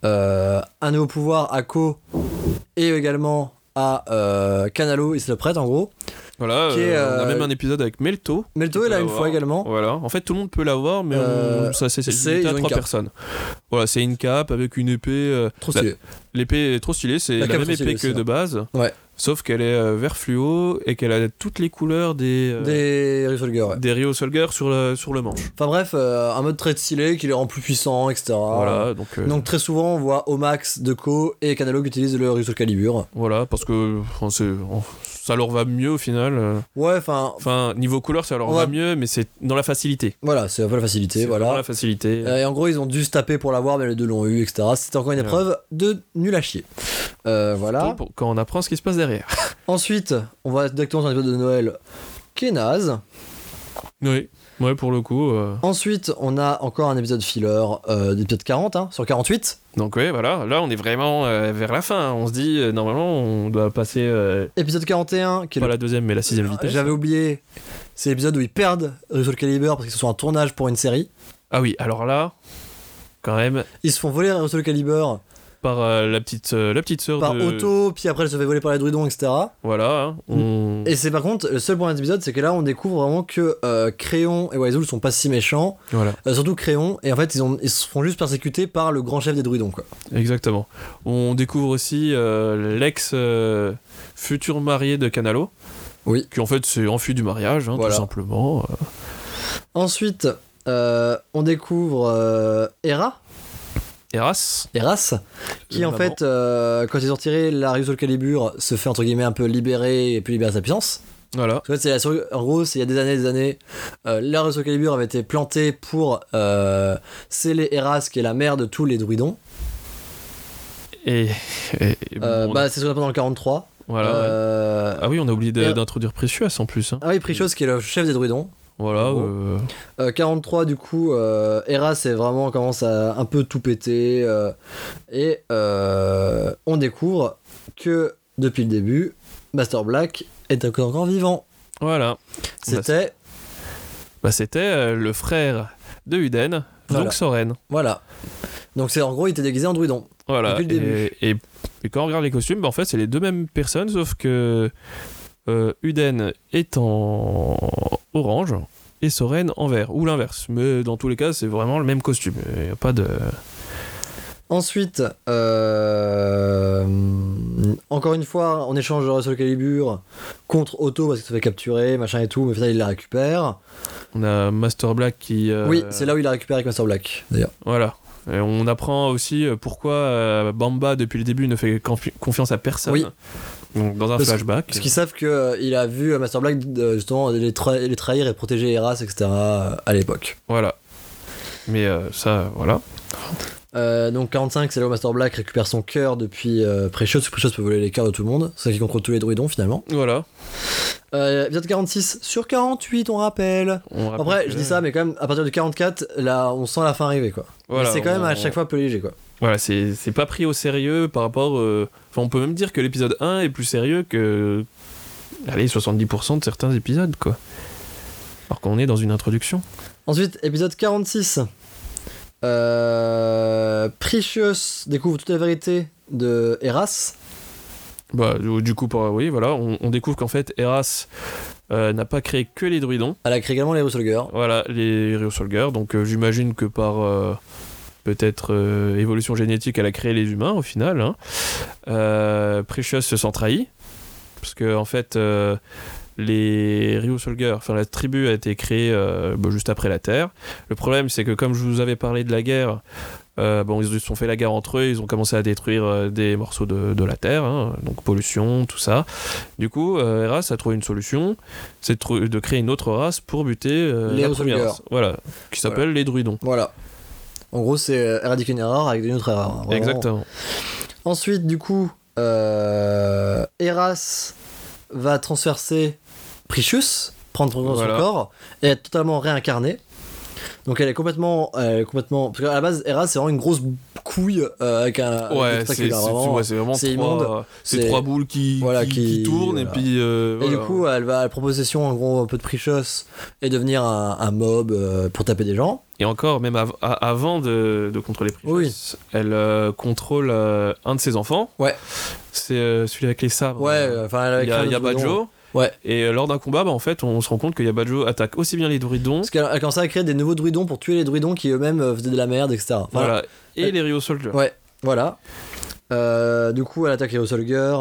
un nouveau pouvoir à Ko et également à Kanalo, il se le prête en gros. Voilà, Qui est, on a même un épisode avec Melto. Melto est là une l'avoir. fois également. Voilà, en fait tout le monde peut l'avoir, mais ça c'est c'est- limité ils à ont une 3 cape. personnes. Voilà, c'est une cape avec une épée. Trop stylé. L'épée est trop stylée, c'est La la cape même est stylée épée que aussi, de hein. base. Ouais. Sauf qu'elle est vert fluo et qu'elle a toutes les couleurs des Des Ryusou, ouais. Rio Soldier sur le manche. Enfin bref, un mode très stylé qui les rend plus puissants, etc. Voilà, donc, Donc très souvent on voit Omax de Ko et Kanalo qui utilisent le Ryusou Calibur. voilà, parce que ça leur va mieux au final. Ouais, enfin Enfin, niveau couleur, ça leur On va va- mieux, mais c'est dans la facilité. voilà, c'est un peu la facilité, C'est voilà. vraiment la facilité. Et en gros ils ont dû se taper pour l'avoir, mais les deux l'ont eu, etc. C'était encore une Ouais. épreuve de nul à chier. Voilà. Surtout quand on apprend ce qui se passe derrière. Ensuite, on va directement sur l'épisode de Noël qui est naze. Oui, ouais, pour le coup. Ensuite, on a encore un épisode filler d'épisode 40, hein, sur 48. Donc ouais, voilà, là on est vraiment vers la fin. On se dit, normalement, on doit passer Épisode 41, qui est pas le... la deuxième, mais la 6ème vitesse. J'avais oublié, c'est l'épisode où ils perdent Ryusou Calibur parce qu'ils sont en tournage pour une série. Ah oui, alors là, quand même, Ils se font voler Ryusou Calibur par la petite sœur par de... Otto, puis après elle se fait voler par les druidons, etc. Voilà, hein, Et c'est par contre, le seul point de l'épisode, c'est que là on découvre vraiment que Créon et Waizoul sont pas si méchants, Voilà, surtout Créon, et en fait ils se font juste persécuter par le grand chef des druidons, quoi. exactement. On découvre aussi l'ex futur marié de Kanalo. Oui. Qui en fait s'est enfui du mariage, hein, Voilà. tout simplement. Ensuite, on découvre Hera, Eras, qui en maman. fait, quand ils ont retiré la Ryusou Calibur, se fait entre guillemets un peu libérer et puis libérer sa puissance. voilà. En fait, en gros, c'est il y a des années, la Ryusou Calibur avait été plantée pour sceller Eras, qui est la mère de tous les druidons. Et bon, C'est ce qu'on appelle dans le 43. voilà. Ouais. Ah oui, on a oublié Et- d'introduire Precious en plus. Hein. Ah oui, Precious, qui est le chef des druidons. Voilà. En gros. 43, du coup, Hera, c'est vraiment commence à un peu tout péter. Et on découvre que depuis le début, Master Black est encore vivant. Voilà. C'était. C'était le frère de Uden, Voilà. donc Soren. Voilà. Donc, c'est en gros, il était déguisé en druidon. Voilà. Depuis le début. Et quand on regarde les costumes, en fait, c'est les deux mêmes personnes, sauf que Uden est en orange et Soren en vert, ou l'inverse. Mais dans tous les cas, c'est vraiment le même costume. Il n'y a pas de... Ensuite, encore une fois, on échange Ryusou Calibur contre Otto parce qu'il se fait capturer, machin et tout, mais au final, il la récupère. On a Master Black qui... Oui, c'est là où il la récupère avec Master Black, d'ailleurs. Voilà. Et on apprend aussi pourquoi Bamba, depuis le début, ne fait confiance à personne. Oui. Donc, dans un Parce- flashback. Parce qu'ils savent qu'il a vu Master Black justement les trahir et protéger Eras, etc. À l'époque. Voilà. Mais ça, voilà. Donc 45, c'est là où Master Black récupère son cœur depuis Precious. Precious peut voler les cœurs de tout le monde. C'est ça qui contrôle tous les druidons finalement. Voilà. Épisode 46 sur 48, on rappelle. Après, je dis ça, mais quand même, à partir de 44, là, on sent la fin arriver, quoi. Voilà, c'est quand même à chaque fois peu léger, quoi. Voilà, c'est pas pris au sérieux par rapport... Enfin, on peut même dire que l'épisode 1 est plus sérieux que... Allez, 70% de certains épisodes, quoi. Alors qu'on est dans une introduction. Ensuite, épisode 46. Precious découvre toute la vérité de Eras. Bah, du coup, oui, voilà, on découvre qu'en fait, Eras n'a pas créé que les druidons. Elle a créé également les Ryusolgers. Voilà, les Ryusolgers. Donc, j'imagine que par peut-être évolution génétique, elle a créé les humains au final. Hein. Precious se sent trahi. Parce que, en fait, les Ryusolgers, enfin la tribu a été créée juste après la Terre. Le problème, c'est que comme je vous avais parlé de la guerre, ils se sont fait la guerre entre eux, ils ont commencé à détruire des morceaux de la Terre, hein, donc pollution, tout ça. Du coup, Eras a trouvé une solution, c'est de créer une autre race pour buter les la première Ryusolgers. race. Voilà, qui s'appelle les druidons. Voilà. En gros, c'est éradiquer une erreur avec une autre erreur. Hein, exactement. Ensuite, du coup, Eras va transpercer Precious, prendre son corps et être totalement réincarnée. Donc elle est complètement parce qu'à la base Eras c'est vraiment une grosse couille avec un c'est vraiment trois boules qui tournent et puis et du coup elle propose session en gros un peu de Precious et devenir un mob pour taper des gens. Et encore, même avant de contrôler Precious, elle contrôle un de ses enfants. Ouais. C'est celui avec les sabres. Ouais, enfin il y a Badjo. Ouais. Et lors d'un combat, en fait, on se rend compte que Badjo attaque aussi bien les druidons. Parce qu'elle commence à créer des nouveaux druidons pour tuer les druidons qui eux-mêmes faisaient de la merde, etc. Voilà. Et les Ryusolgers. Ouais, voilà. Du coup, elle attaque les Ryusolgers.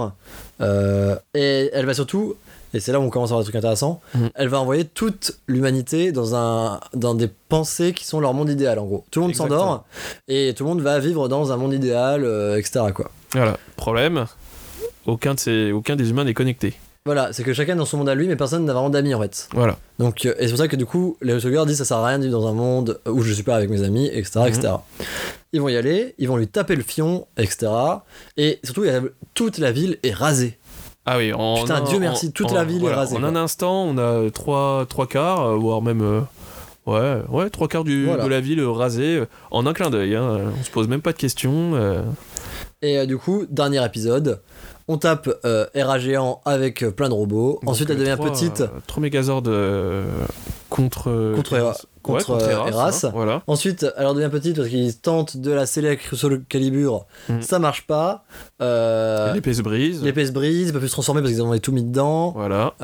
Et elle va surtout, et c'est là où on commence à avoir des trucs intéressants, elle va envoyer toute l'humanité dans des pensées qui sont leur monde idéal, en gros. Tout le monde s'endort et tout le monde va vivre dans un monde idéal, etc. quoi. Voilà. Problème, aucun des humains n'est connecté. Voilà, c'est que chacun est dans son monde à lui, mais personne n'a vraiment d'amis en fait. Voilà. Donc, et c'est pour ça que du coup, les Ryusolgers disent ça sert à rien de vivre dans un monde où je suis pas avec mes amis, etc. etc. Ils vont y aller, ils vont lui taper le fion, etc. Et surtout, toute la ville est rasée. Ah oui, Dieu merci, toute la ville est rasée. En un instant, on a trois quarts, voire même... trois quarts de la ville rasée en un clin d'œil. Hein. On se pose même pas de questions. Et du coup, dernier épisode, on tape Hera géant avec plein de robots. Donc, ensuite, elle devient petite. 3 Megazords contre Eras. Hein, voilà. Ensuite, elle redevient petite parce qu'ils tentent de la sceller avec Soul Calibur. Ça marche pas. L'épée se brise. L'épée se brise, ils peuvent plus se transformer parce qu'ils en ont tout mis dedans. Voilà.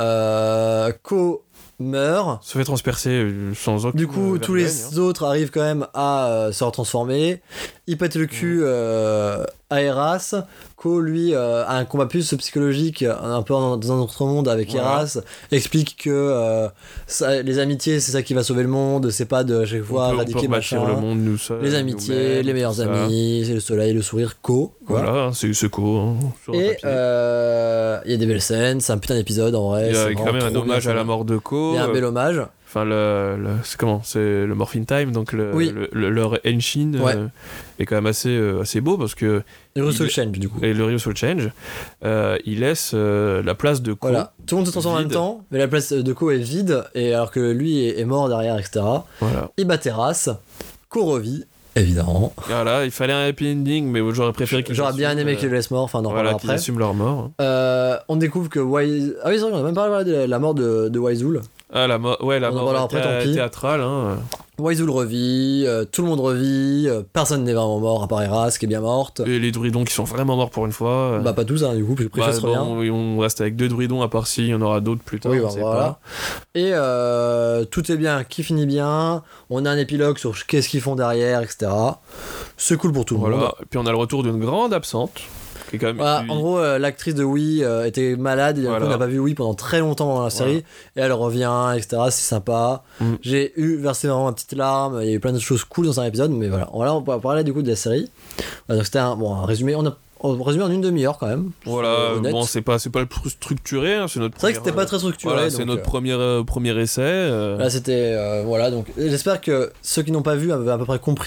Ko meurt. Se fait transpercer sans aucun. Du coup, tous les autres arrivent quand même à se retransformer. Ils pètent le cul à Eras. Ko, lui, a un combat plus psychologique, un peu dans un autre monde avec Eras. Explique que les amitiés, c'est ça qui va sauver le monde. C'est pas de chaque fois éradiquer machin. Le monde, nous seuls, les amitiés, les meilleurs amis, c'est le soleil, le sourire. Ko. Voilà, c'est Ko. Hein, et il y a des belles scènes. C'est un putain d'épisode en vrai. Il y a quand même un hommage à la mort de Ko. Il y a un bel hommage. Enfin, c'est comment ? C'est le Morphine Time, donc leur Henshin est quand même assez beau parce que. Le Ryusoul Change, du coup. Et le Ryusoul Change, il laisse la place de Ko. Voilà, tout le monde se transforme en même temps, mais la place de Ko est vide, et alors que lui est mort derrière, etc. Voilà. Il bat Eras, Ko revit, évidemment. Voilà, il fallait un happy ending, mais j'aurais préféré qu'ils J'aurais bien aimé qu'ils le laissent mort, enfin, on en reparlera après. Qu'ils assument leur mort. On découvre que Ah oui, c'est vrai, on a même parlé de la mort de Waizoul. Ah, la mort théâtrale. Hein. Waizoul revit, tout le monde revit, personne n'est vraiment mort à part Eras qui est bien morte. Et les druidons qui sont vraiment morts pour une fois. Bah, pas tous, hein, du coup, plus Precious revient. On reste avec 2 druidons, à part s'il y en aura d'autres plus tard. Oui, on sait pas. Et tout est bien, qui finit bien. On a un épilogue sur qu'est-ce qu'ils font derrière, etc. C'est cool pour tout le monde. Et puis on a le retour d'une grande absente. Quand même en gros, l'actrice de Oui était malade et du coup, on n'a pas vu Oui pendant très longtemps dans la série et elle revient, etc. C'est sympa. J'ai versé vraiment ma petite larme. Il y a eu plein de choses cool dans un épisode, mais voilà. On va parler du coup de la série. Donc c'était un résumé. On résumé en une demi-heure quand même. Voilà, bon, c'est pas le plus structuré. Hein, c'est vrai que c'était pas très structuré. Voilà, c'est notre premier essai. Là, c'était. Voilà, donc j'espère que ceux qui n'ont pas vu avaient à peu près compris.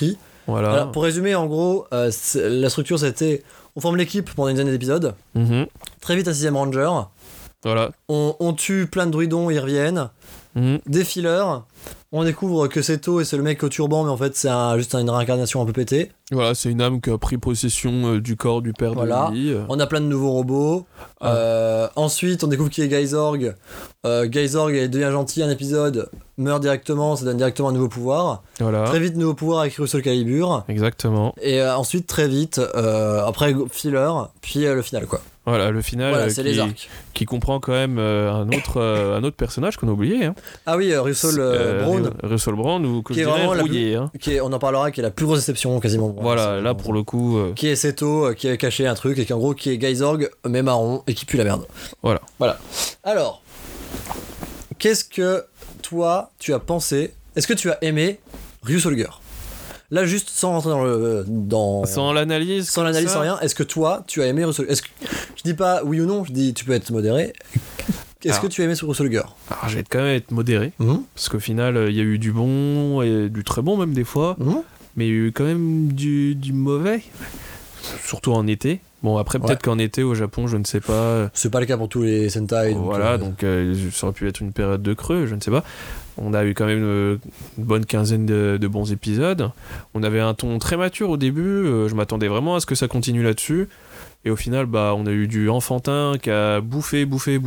Voilà. Alors, pour résumer, en gros, la structure c'était on forme l'équipe pendant une dizaine d'épisodes. Mhm. Très vite, un 6ème Ranger. Voilà. On tue plein de druidons, ils reviennent. Mhm. Des fillers. On découvre que Seto et c'est le mec au turban, mais en fait, c'est juste une réincarnation un peu pétée. Voilà, c'est une âme qui a pris possession du corps du père Voilà. de Lily. On a plein de nouveaux robots. Ensuite, on découvre qui est Geysorg. Geysorg, il devient gentil un épisode, meurt directement, ça donne directement un nouveau pouvoir. Voilà. Très vite, nouveau pouvoir avec Russell Calibur. Exactement. Et ensuite, très vite, après filler, puis le final, quoi. Voilà, le final Voilà, c'est les arcs. qui comprend quand même un autre personnage qu'on a oublié. Hein. Ah oui, Russell Brown. Russell Brown, ou que Qui je est dirais vraiment rouillé. Hein. On en parlera, qui est la plus grosse déception quasiment. Voilà, là pour le coup. Qui est Seto, qui a caché un truc, et qui en gros qui est Geysorg, mais marron, et qui pue la merde. Voilà. Alors, qu'est-ce que toi tu as pensé? Est-ce que tu as aimé Ryusolger? Là, juste sans rentrer Sans l'analyse. sans l'analyse, sans rien, est-ce que toi tu as aimé Ryusolger? Je dis pas oui ou non, je dis tu peux être modéré. Est-ce que tu as aimé ce Ryusolger? Alors, je vais quand même être modéré. Parce qu'au final, il y a eu du bon et du très bon, même des fois. Mais il y a eu quand même du mauvais. Surtout en été. Bon, après, peut-être qu'en été, au Japon, je ne sais pas. C'est pas le cas pour tous les Sentai. Voilà, donc ça aurait pu être une période de creux, je ne sais pas. On a eu quand même une bonne quinzaine de bons épisodes. On avait un ton très mature au début. Je m'attendais vraiment à ce que ça continue là-dessus. Et au final, on a eu du enfantin qui a bouffé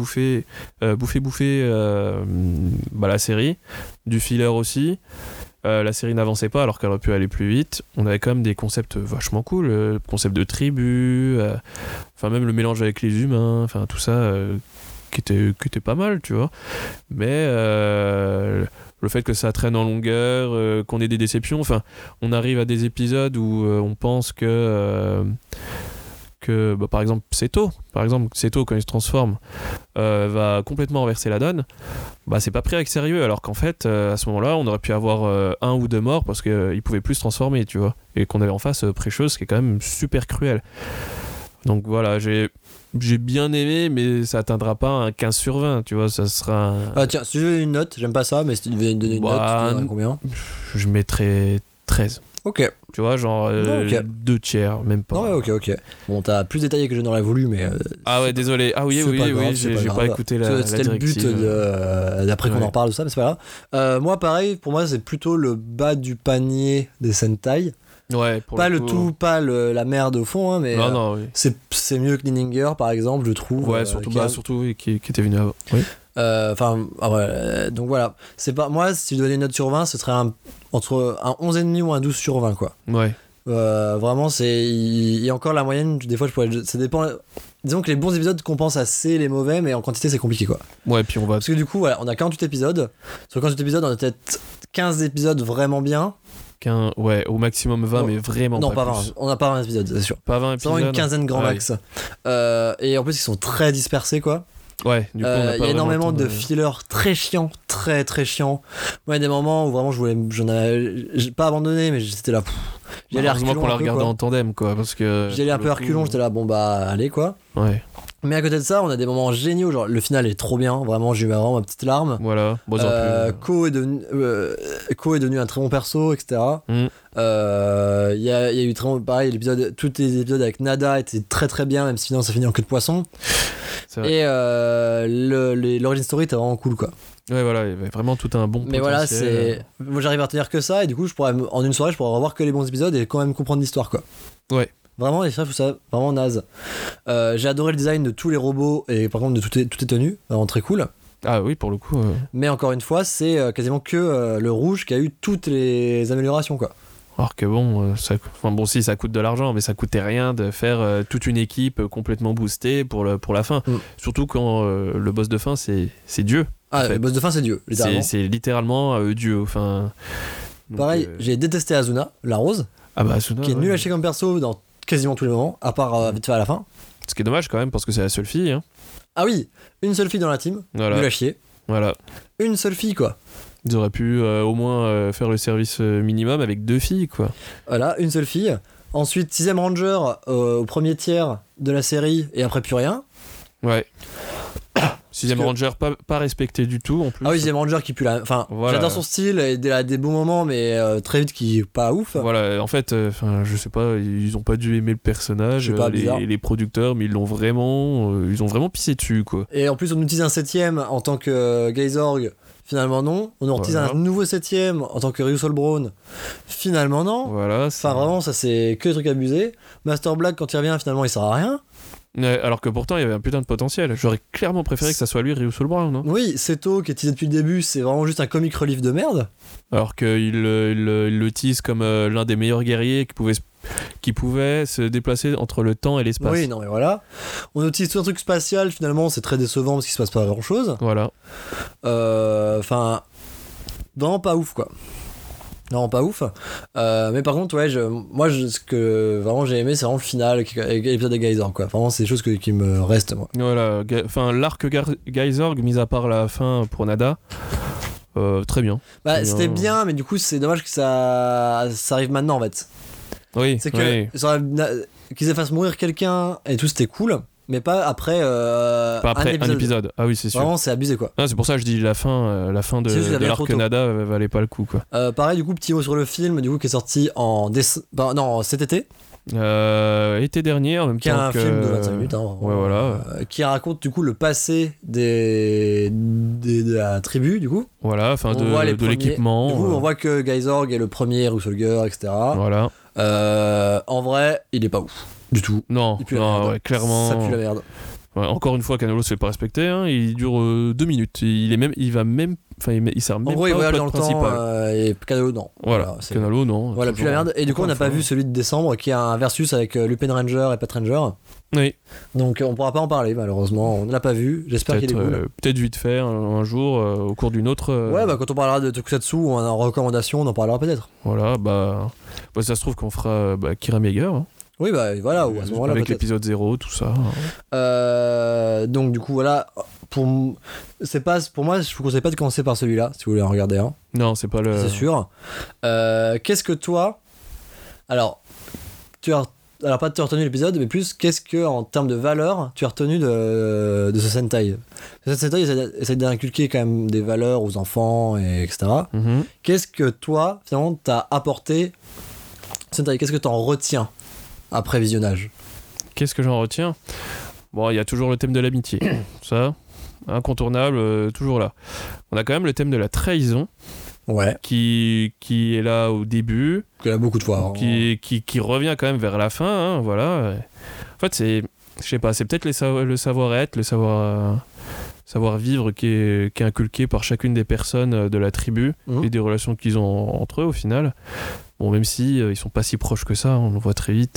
la série. Du filler aussi. La série n'avançait pas alors qu'elle aurait pu aller plus vite. On avait quand même des concepts vachement cool, le concept de tribu, enfin même le mélange avec les humains, enfin tout ça qui était pas mal, tu vois. Mais le fait que ça traîne en longueur, qu'on ait des déceptions, enfin on arrive à des épisodes où on pense que par exemple Seto quand il se transforme va complètement renverser la donne, c'est pas pris avec sérieux, alors qu'en fait à ce moment là on aurait pu avoir 1 ou 2 morts parce qu'il pouvait plus se transformer, tu vois, et qu'on avait en face Precious qui est quand même super cruel. Donc voilà, j'ai bien aimé, mais ça atteindra pas un 15 sur 20, tu vois, ça sera Ah tiens, si je veux une note, j'aime pas ça, mais si tu devais donner une note, tu donnerais combien? Je mettrais 13. Ok. Tu vois, genre 2 tiers, même pas. Non, ouais, ok. Bon, t'as plus détaillé que je n'aurais voulu, mais. Ah ouais, désolé. Ah oui, j'ai pas écouté la directive. C'était le but d'après qu'on en parle de ça, mais c'est pas grave. Moi, pareil, pour moi, c'est plutôt le bas du panier des Sentai. Ouais, pour pas le coup, tout, pas la merde au fond, hein, mais non, oui. c'est mieux que Lininger, par exemple, je trouve. Ouais, surtout oui, qui était venu avant. Oui. Donc voilà, c'est pas moi, si je devais donner une note sur 20, ce serait entre un 11,5 ou un 12 sur 20, quoi. Ouais. Vraiment, et encore la moyenne, des fois, ça dépend. Disons que les bons épisodes compensent assez les mauvais, mais en quantité, c'est compliqué, quoi. Ouais, puis on va. Parce que du coup, voilà, on a 48 épisodes. Sur 48 épisodes, on a peut-être 15 épisodes vraiment bien. Ouais, au maximum 20, mais vraiment non, pas pas plus. 20. On n'a pas 20 épisodes, c'est sûr. Pas 20 c'est épisodes. vraiment une quinzaine grand max. Et en plus, ils sont très dispersés, quoi. Ouais, du coup, on a pas y a énormément de de fillers très chiants, très très chiants. Moi, il y a des moments où vraiment j'ai pas abandonné, mais j'étais là. J'y allais heureusement qu'on l'a regardé en tandem, quoi, parce que. J'y allais un peu reculons, j'étais là, allez, quoi. Ouais. Mais à côté de ça, on a des moments géniaux, genre le final est trop bien, vraiment, j'ai eu vraiment ma petite larme. Voilà, Ko est devenu un très bon perso, etc. Il y a eu très pareil, tous les épisodes avec Nada étaient très très bien, même si finalement ça finit en queue de poisson. Et l'origin story était vraiment cool, quoi. Ouais, voilà, il y avait vraiment tout un bon potentiel. Mais voilà, moi j'arrive à retenir que ça, et du coup en une soirée je pourrais revoir que les bons épisodes et quand même comprendre l'histoire, quoi. Ouais. Vraiment, et ça, vraiment naze. J'ai adoré le design de tous les robots et par contre de toutes les tenues, vraiment très cool. Ah oui, pour le coup. Mais encore une fois, c'est quasiment que le rouge qui a eu toutes les améliorations, quoi. Alors que si ça coûte de l'argent, mais ça coûtait rien de faire toute une équipe complètement boostée pour la fin. Surtout quand le boss de fin c'est Dieu. Ah, le boss de fin c'est Dieu, littéralement. C'est littéralement Dieu. Enfin. Pareil, j'ai détesté Asuna, la rose. Asuna, qui est nul à chier comme perso dans quasiment tous les moments, à part vite fait à la fin. Ce qui est dommage quand même parce que c'est la seule fille. Hein. Ah oui, une seule fille dans la team, nul à chier. Voilà. Une seule fille, quoi. Ils auraient pu au moins faire le service minimum avec 2 filles, quoi. Voilà, une seule fille. Ensuite, 6ème Ranger au premier tiers de la série et après plus rien. Ouais. Sixième Ranger pas respecté du tout en plus. Ah oui, Sixième Ranger qui pue la... Enfin, voilà. J'adore son style, il a des bons moments, mais très vite qui est pas ouf. Voilà, en fait, je sais pas, ils ont pas dû aimer le personnage, les producteurs, mais ils ont vraiment pissé dessus, quoi. Et en plus, on utilise un 7ème en tant que Gazorg. Finalement non. On utilise un nouveau 7ème en tant que Ryusol Brown. Finalement non. Voilà. Enfin vraiment, ça c'est que des trucs abusés. Master Black quand il revient, finalement il sert à rien. Alors que pourtant il y avait un putain de potentiel. J'aurais clairement préféré que ça soit lui, Ryusol Brown, non ? Oui, Seto qui est teasé depuis le début, c'est vraiment juste un comic relief de merde. Alors qu'il le tease comme l'un des meilleurs guerriers qui pouvait se déplacer entre le temps et l'espace. Oui, non mais voilà. On utilise tout un truc spatial, finalement c'est très décevant parce qu'il se passe pas grand chose. Voilà. Enfin, vraiment pas ouf quoi. Non, pas ouf. Mais par contre, ouais, ce que vraiment j'ai aimé, c'est vraiment le final, l'épisode de Geyser, quoi. Vraiment, c'est des choses qui me restent, moi. Voilà, l'arc Geysorg, mis à part la fin pour Nada, très bien. Bah, c'était bien, mais du coup, c'est dommage que ça arrive maintenant, en fait. Oui, c'est que qu'ils fassent mourir quelqu'un et tout, c'était cool. Mais pas après, un épisode. Ah oui, c'est sûr. Vraiment, c'est abusé quoi. Ah, c'est pour ça que je dis la fin de l'arc Nada valait pas le coup quoi. Pareil, du coup, petit mot sur le film, du coup, qui est sorti cet été. Été dernier en même temps. Qui est un film de 25 minutes. Ouais, voilà. Qui raconte du coup le passé de la tribu, du coup. Voilà, enfin de l'équipement. Du coup, on voit que Geysorg est le premier Rusolger, etc. Voilà. En vrai, il est pas ouf. Du tout. Non, ouais, clairement. Ça pue la merde. Ouais, encore une fois, Canelo se fait pas respecter. Hein, il dure 2 minutes. Il sert même en gros, pas il au voyage plot dans le principal. temps. Et Canelo, non. Voilà. Canelo, non. Voilà, plus la merde. Et du coup, on n'a pas vu celui de décembre, qui est un versus avec Lupin Ranger et Pat Ranger. Oui. Donc, on pourra pas en parler, malheureusement. On ne l'a pas vu. J'espère qu'il est cool. Peut-être vite fait un jour, au cours d'une autre. Ouais, bah quand on parlera de Tokusatsu ou en recommandation, on en parlera peut-être. Voilà, ça se trouve qu'on fera Kira Meger. Hein. Oui, bah voilà, ou à ce moment-là. Avec peut-être. l'épisode 0, tout ça. Donc, du coup, voilà. Pour moi, je vous conseille pas de commencer par celui-là, si vous voulez en regarder un. Non, c'est pas le. C'est sûr. Qu'est-ce que toi. Alors, pas tu as retenu l'épisode, mais plus qu'est-ce que, en termes de valeur, tu as retenu de ce Sentai. Ce Sentai essaie d'inculquer quand même des valeurs aux enfants, etc. Mm-hmm. Qu'est-ce que toi, finalement, t'as apporté Sentai? Qu'est-ce que t'en retiens après visionnage? Qu'est-ce que j'en retiens? Bon, il y a toujours le thème de l'amitié. Ça, incontournable, toujours là. On a quand même le thème de la trahison. Ouais. Qui est là au début. Qu'il y a beaucoup de fois. Qui revient quand même vers la fin, hein, voilà. En fait, je sais pas, c'est peut-être le savoir-être, le savoir vivre qui est inculqué par chacune des personnes de la tribu et des relations qu'ils ont entre eux au final. Bon, même si ils sont pas si proches que ça, on le voit très vite.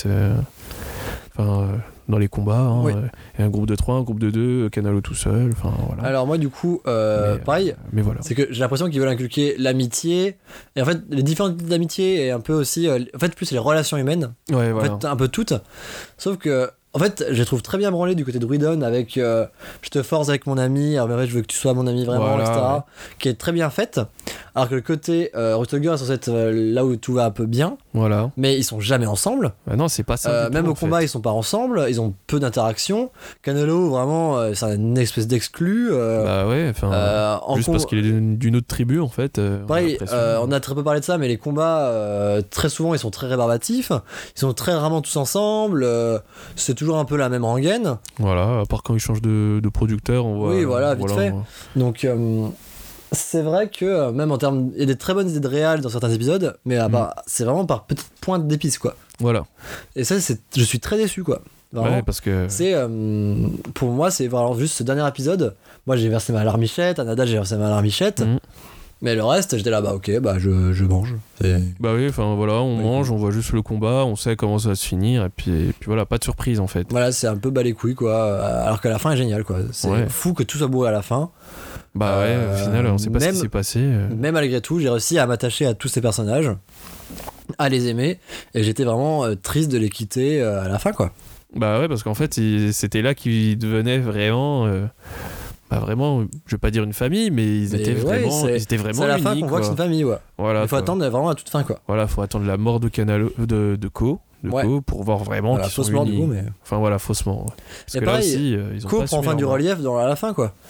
Dans les combats, hein, oui. Et un groupe de 3, un groupe de 2, Canalo tout seul, enfin voilà. Alors moi du coup, pareil, mais voilà. C'est que j'ai l'impression qu'ils veulent inculquer l'amitié, et en fait les différentes types d'amitié, et un peu aussi, en fait plus les relations humaines, ouais, voilà. En fait un peu toutes, sauf que en fait, je les trouve très bien branlés du côté de Ruidon avec je te force avec mon ami, alors je veux que tu sois mon ami vraiment, voilà, etc. Ouais. Qui est très bien faite. Alors que le côté Rustoger est censé être là où tout va un peu bien. Voilà. Mais ils sont jamais ensemble. Bah non, c'est pas ça. Même tout, au combat, ils sont pas ensemble. Ils ont peu d'interaction. Canelo, vraiment, c'est une espèce d'exclu. Bah ouais, juste parce qu'il est d'une autre tribu en fait. Pareil, on a très peu parlé de ça, mais les combats, très souvent, ils sont très rébarbatifs. Ils sont très rarement tous ensemble. C'est toujours un peu la même rengaine. Voilà, à part quand ils changent de producteur, on voit. Oui, voilà, vite fait. Donc, c'est vrai que même en termes. Il y a des très bonnes idées de réal dans certains épisodes, mais c'est vraiment par petites pointes d'épices, quoi. Voilà. Et ça, je suis très déçu, quoi. Vraiment. Ouais, parce que. C'est. Pour moi, c'est vraiment juste ce dernier épisode. Moi, j'ai versé ma larmichette. À Nada, j'ai versé ma larmichette. Mais le reste, j'étais là, ok, je mange. Bah oui, enfin voilà, on mange, on voit juste le combat, on sait comment ça va se finir, et puis voilà, pas de surprise en fait. Voilà, c'est un peu bas les couilles, quoi. Alors que la fin est géniale, quoi. C'est fou que tout soit beau à la fin. Bah ouais, au final, on sait pas ce qui s'est passé. Mais malgré tout, j'ai réussi à m'attacher à tous ces personnages, à les aimer, et j'étais vraiment triste de les quitter à la fin, quoi. Bah ouais, parce qu'en fait, c'était là qu'ils devenaient vraiment. Vraiment, je vais pas dire une famille, mais ils étaient vraiment c'est à la fin qu'on voit que c'est une famille, ouais. Voilà, il faut attendre vraiment à toute fin, quoi. Voilà, faut attendre la mort de Canalo, de Ko, Ko, pour voir vraiment qu'ils sont unis. Du coup, mais... Enfin voilà, faussement. Ouais. Parce et que pareil, là aussi, ils ont Ko pas prend fin du relief à la fin, quoi.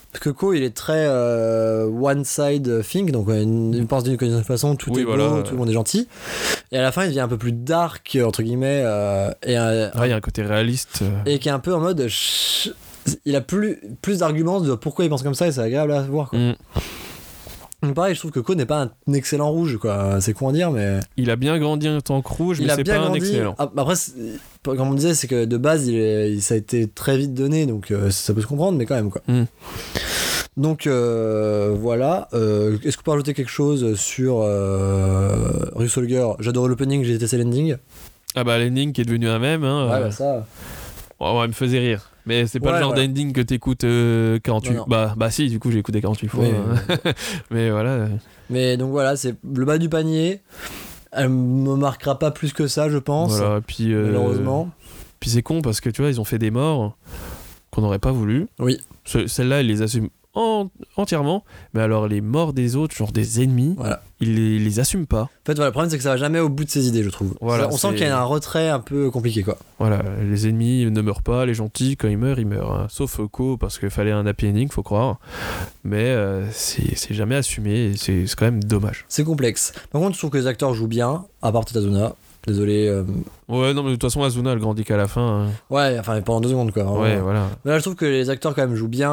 Parce que Ko, il est très one side thing, donc il pense d'une façon, tout est beau, tout le monde est gentil. Et à la fin, il devient un peu plus dark, entre guillemets. Il y a un côté réaliste. Et qui est un peu en mode. Il a plus d'arguments de pourquoi il pense comme ça, et c'est agréable à voir, quoi. Donc pareil, je trouve que Ko n'est pas un excellent rouge, quoi. C'est con à dire, mais... Il a bien grandi en tant que rouge, mais c'est pas un excellent. Après, comme on disait, c'est que de base, ça a été très vite donné, donc ça peut se comprendre, mais quand même, quoi. Donc voilà. Est-ce qu'on peut rajouter quelque chose sur Rue Soldier? J'adore l'opening, j'ai détesté l'ending. Ah bah l'ending qui est devenu un mème, hein. Ouais, bah ça... Ouais, il me faisait rire. Mais c'est pas le genre d'ending que t'écoutes 48... Non. Bah si, du coup j'ai écouté 48 fois. Oui, mais voilà. Mais donc voilà, c'est le bas du panier. Elle me marquera pas plus que ça, je pense. Voilà, puis... malheureusement. Puis c'est con parce que tu vois, ils ont fait des morts qu'on n'aurait pas voulu. Oui. Celle-là, ils les assument entièrement. Mais alors les morts des autres, genre des ennemis, voilà. Ils les assument pas. En fait, voilà, le problème c'est que ça va jamais au bout de ses idées, je trouve. Voilà, on sent qu'il y a un retrait un peu compliqué, quoi. Voilà, les ennemis ne meurent pas, les gentils, quand ils meurent, hein. Sauf Ko, parce qu'il fallait un happy ending, faut croire. Mais c'est jamais assumé, et c'est quand même dommage. C'est complexe. Par contre, je trouve que les acteurs jouent bien, à part Tetazuna. Désolé. Ouais, non, mais de toute façon, Azuna, elle grandit qu'à la fin. Hein. Ouais, enfin, pendant 2 secondes, quoi. Vraiment. Ouais, voilà. Mais là, je trouve que les acteurs, quand même, jouent bien.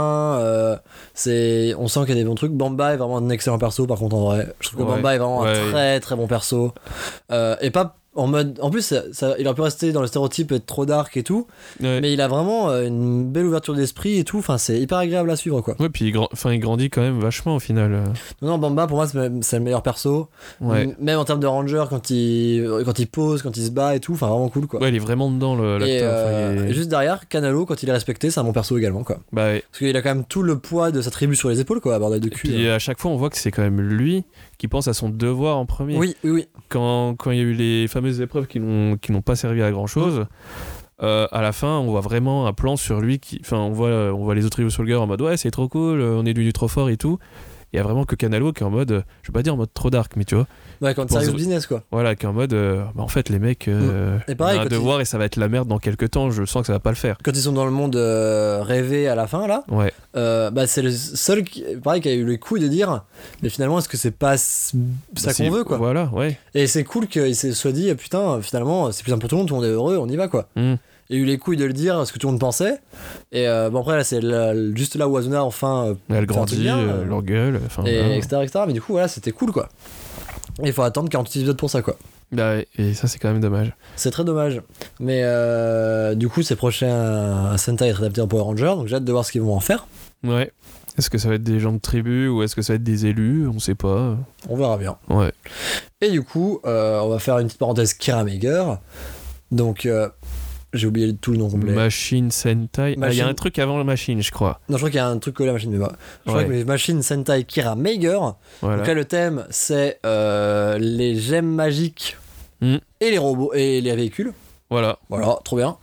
On sent qu'il y a des bons trucs. Bamba est vraiment un excellent perso, par contre, en vrai. Je trouve que Bamba est vraiment un très, très bon perso. Et pas en mode... En plus, il aurait pu rester dans le stéréotype, être trop dark et tout. Ouais. Mais il a vraiment une belle ouverture d'esprit et tout. Enfin, c'est hyper agréable à suivre, quoi. Ouais, puis il grandit quand même vachement, au final. Non, Bamba, pour moi, c'est le meilleur perso. Ouais. Même en termes de ranger, quand il pose, quand il se bat et tout. Enfin, vraiment cool, quoi. Ouais, il est vraiment dedans, l'acteur. Et juste derrière, Kanalo, quand il est respecté, c'est un bon perso également, quoi. Bah ouais. Parce qu'il a quand même tout le poids de sa tribu sur les épaules, quoi, bordel de cul. Et à chaque fois, on voit que c'est quand même lui qui pense à son devoir en premier. Oui. Quand il y a eu les fameuses épreuves qui n'ont pas servi à grand chose, à la fin, on voit vraiment un plan sur lui. On voit les autres Ryu Soldier en mode ouais, c'est trop cool, on est devenu trop fort et tout. Il y a vraiment que Kanalo qui est en mode, je vais pas dire en mode trop dark, mais tu vois. Ouais, quand c'est business, quoi. Voilà, qui est en mode, en fait, les mecs, et pareil, on a un devoir et ça va être la merde dans quelques temps, je sens que ça va pas le faire. Quand ils sont dans le monde rêvé à la fin, là, ouais. C'est le seul qui a eu le coup de dire, mais finalement, est-ce que c'est pas ça qu'on veut, quoi. Voilà, ouais. Et c'est cool qu'il se soit dit, putain, finalement, c'est plus simple pour tout le monde est heureux, on y va, quoi. Il y a eu les couilles de le dire, ce que tout le monde pensait. Et bon, après, là, c'est juste là où Azuna, enfin. Elle grandit, leur gueule. Etc. Mais du coup, voilà, c'était cool, quoi. Et il faut attendre 48 épisodes pour ça, quoi. Bah, et ça, c'est quand même dommage. C'est très dommage. Mais du coup, ces prochains Sentai être adaptés en Power Rangers, donc j'ai hâte de voir ce qu'ils vont en faire. Ouais. Est-ce que ça va être des gens de tribu ou est-ce que ça va être des élus? On sait pas. On verra bien. Ouais. Et du coup, on va faire une petite parenthèse Kira Mager. Donc. J'ai oublié tout le nom complet. Machine Sentai. Il y a un truc avant la machine, je crois. Non, je crois qu'il y a un truc collé à la machine, mais bah. Je crois que Machine Sentai Kira Mager. Voilà. Donc là, le thème, c'est les gemmes magiques et les robots et les véhicules. Voilà, trop bien.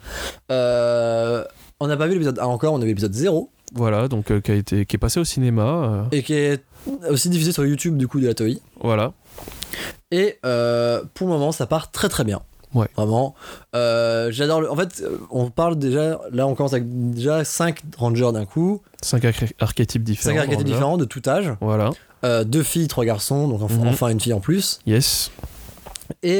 On n'a pas vu l'épisode 1 encore, on a vu l'épisode 0. Voilà, donc qui est passé au cinéma. Et qui est aussi diffusé sur YouTube, du coup, de la Toei. Voilà. Et pour le moment, ça part très très bien. Ouais. Vraiment. J'adore En fait, on parle déjà... Là, on commence avec déjà 5 rangers d'un coup. 5 archétypes différents. 5 archétypes différents de tout âge. Voilà. 2 filles, 3 garçons. Donc enfin une fille en plus. Yes. Et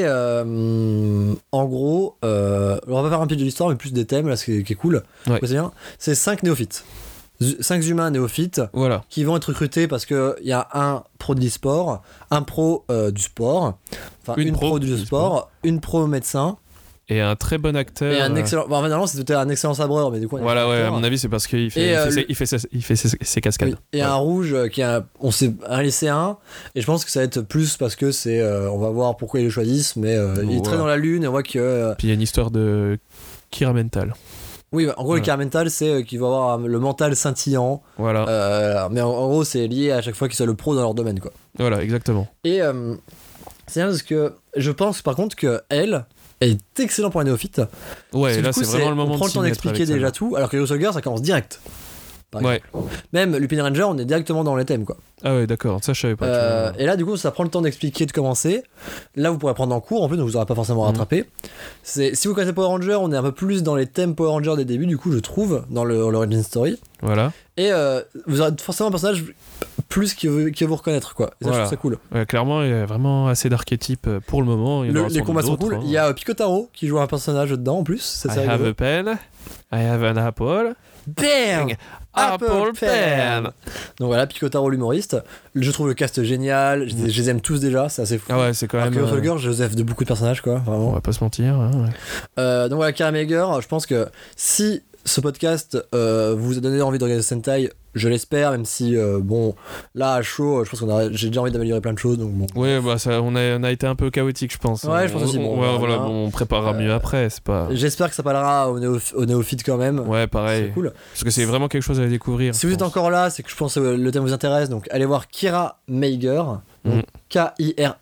en gros, on va pas faire un pitch de l'histoire, mais plus des thèmes, là, ce qui est cool. Ouais. C'est bien. C'est 5 néophytes. 5 humains néophytes qui vont être recrutés parce qu'il y a un pro de l'e-sport, un pro du sport, enfin une pro du sport, une pro médecin. Et un très bon acteur. Et un excellent. Bon, finalement, c'était un excellent sabreur, mais du coup. Voilà, ouais, à mon avis, c'est parce qu'il fait ses cascades. Oui. Et un rouge qui est un lycéen. Et je pense que ça va être plus parce que c'est. On va voir pourquoi ils le choisissent, mais il est très dans la lune et on voit que. Puis il y a une histoire de Kira Mental. Oui, en gros, le Kira Mental, c'est qu'il va avoir le mental scintillant. Voilà. Mais en gros, c'est lié à chaque fois qu'ils soient le pro dans leur domaine, quoi. Voilà, exactement. Et c'est bien parce que je pense par contre que elle est excellent pour un néophyte. Ouais, là, c'est vraiment le moment on prend le temps d'expliquer déjà tout, alors que Ryu Soldier, ça commence direct. Ouais. Même Lupin Ranger, on est directement dans les thèmes, quoi. Ah ouais, d'accord, ça je savais pas. Tu vois. Et là, du coup, ça prend le temps d'expliquer, de commencer. Là, vous pourrez prendre en cours, en plus, donc vous n'aurez pas forcément rattrapé. Si vous connaissez Power Rangers, on est un peu plus dans les thèmes Power Rangers des débuts, du coup, je trouve, dans l'origin story. Voilà. Et vous aurez forcément un personnage plus qui va vous reconnaître, quoi. Et ça, je trouve ça cool. Ouais, clairement, il y a vraiment assez d'archétypes pour le moment. Les combats sont cool. Il y a Picotaro qui joue un personnage dedans en plus. I have a pen, I have an apple. Bang! Apple pen! Donc voilà, Picotaro l'humoriste. Je trouve le cast génial. Je les aime tous déjà, c'est assez fou. Ah ouais, c'est quand même. Alors que Folger, Joseph de beaucoup de personnages, quoi. Vraiment. On va pas se mentir. Hein, ouais. Donc voilà, Karameiger, je pense que si ce podcast vous a donné envie de regarder Sentai, je l'espère, même si bon, là à chaud, je pense j'ai déjà envie d'améliorer plein de choses, donc bon. Ouais, bah ça, on a été un peu chaotique, je pense. Ouais, je pense aussi. Bon, voilà, on préparera mieux après, c'est pas. J'espère que ça parlera aux néophytes quand même. Ouais, pareil. C'est cool. Parce que c'est vraiment quelque chose à découvrir. Si vous êtes encore là, c'est que je pense que le thème vous intéresse, donc allez voir Kira Meiger, donc Kiramager.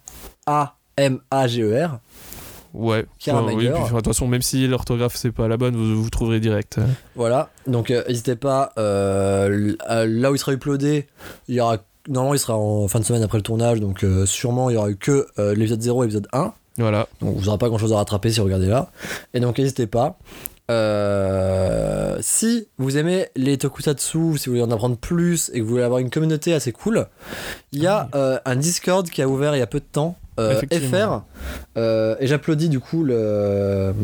Ouais, oui, puis, de toute façon, même si l'orthographe c'est pas la bonne, vous trouverez direct. Voilà, donc n'hésitez pas, là où il sera uploadé, normalement il sera en fin de semaine après le tournage, donc sûrement il y aura eu que l'épisode 0 et l'épisode 1. Voilà. Donc vous n'aurez pas grand chose à rattraper si vous regardez là. Et donc n'hésitez pas. Si vous aimez les tokusatsu, si vous voulez en apprendre plus et que vous voulez avoir une communauté assez cool, il y a un Discord qui a ouvert il y a peu de temps. FR et j'applaudis du coup le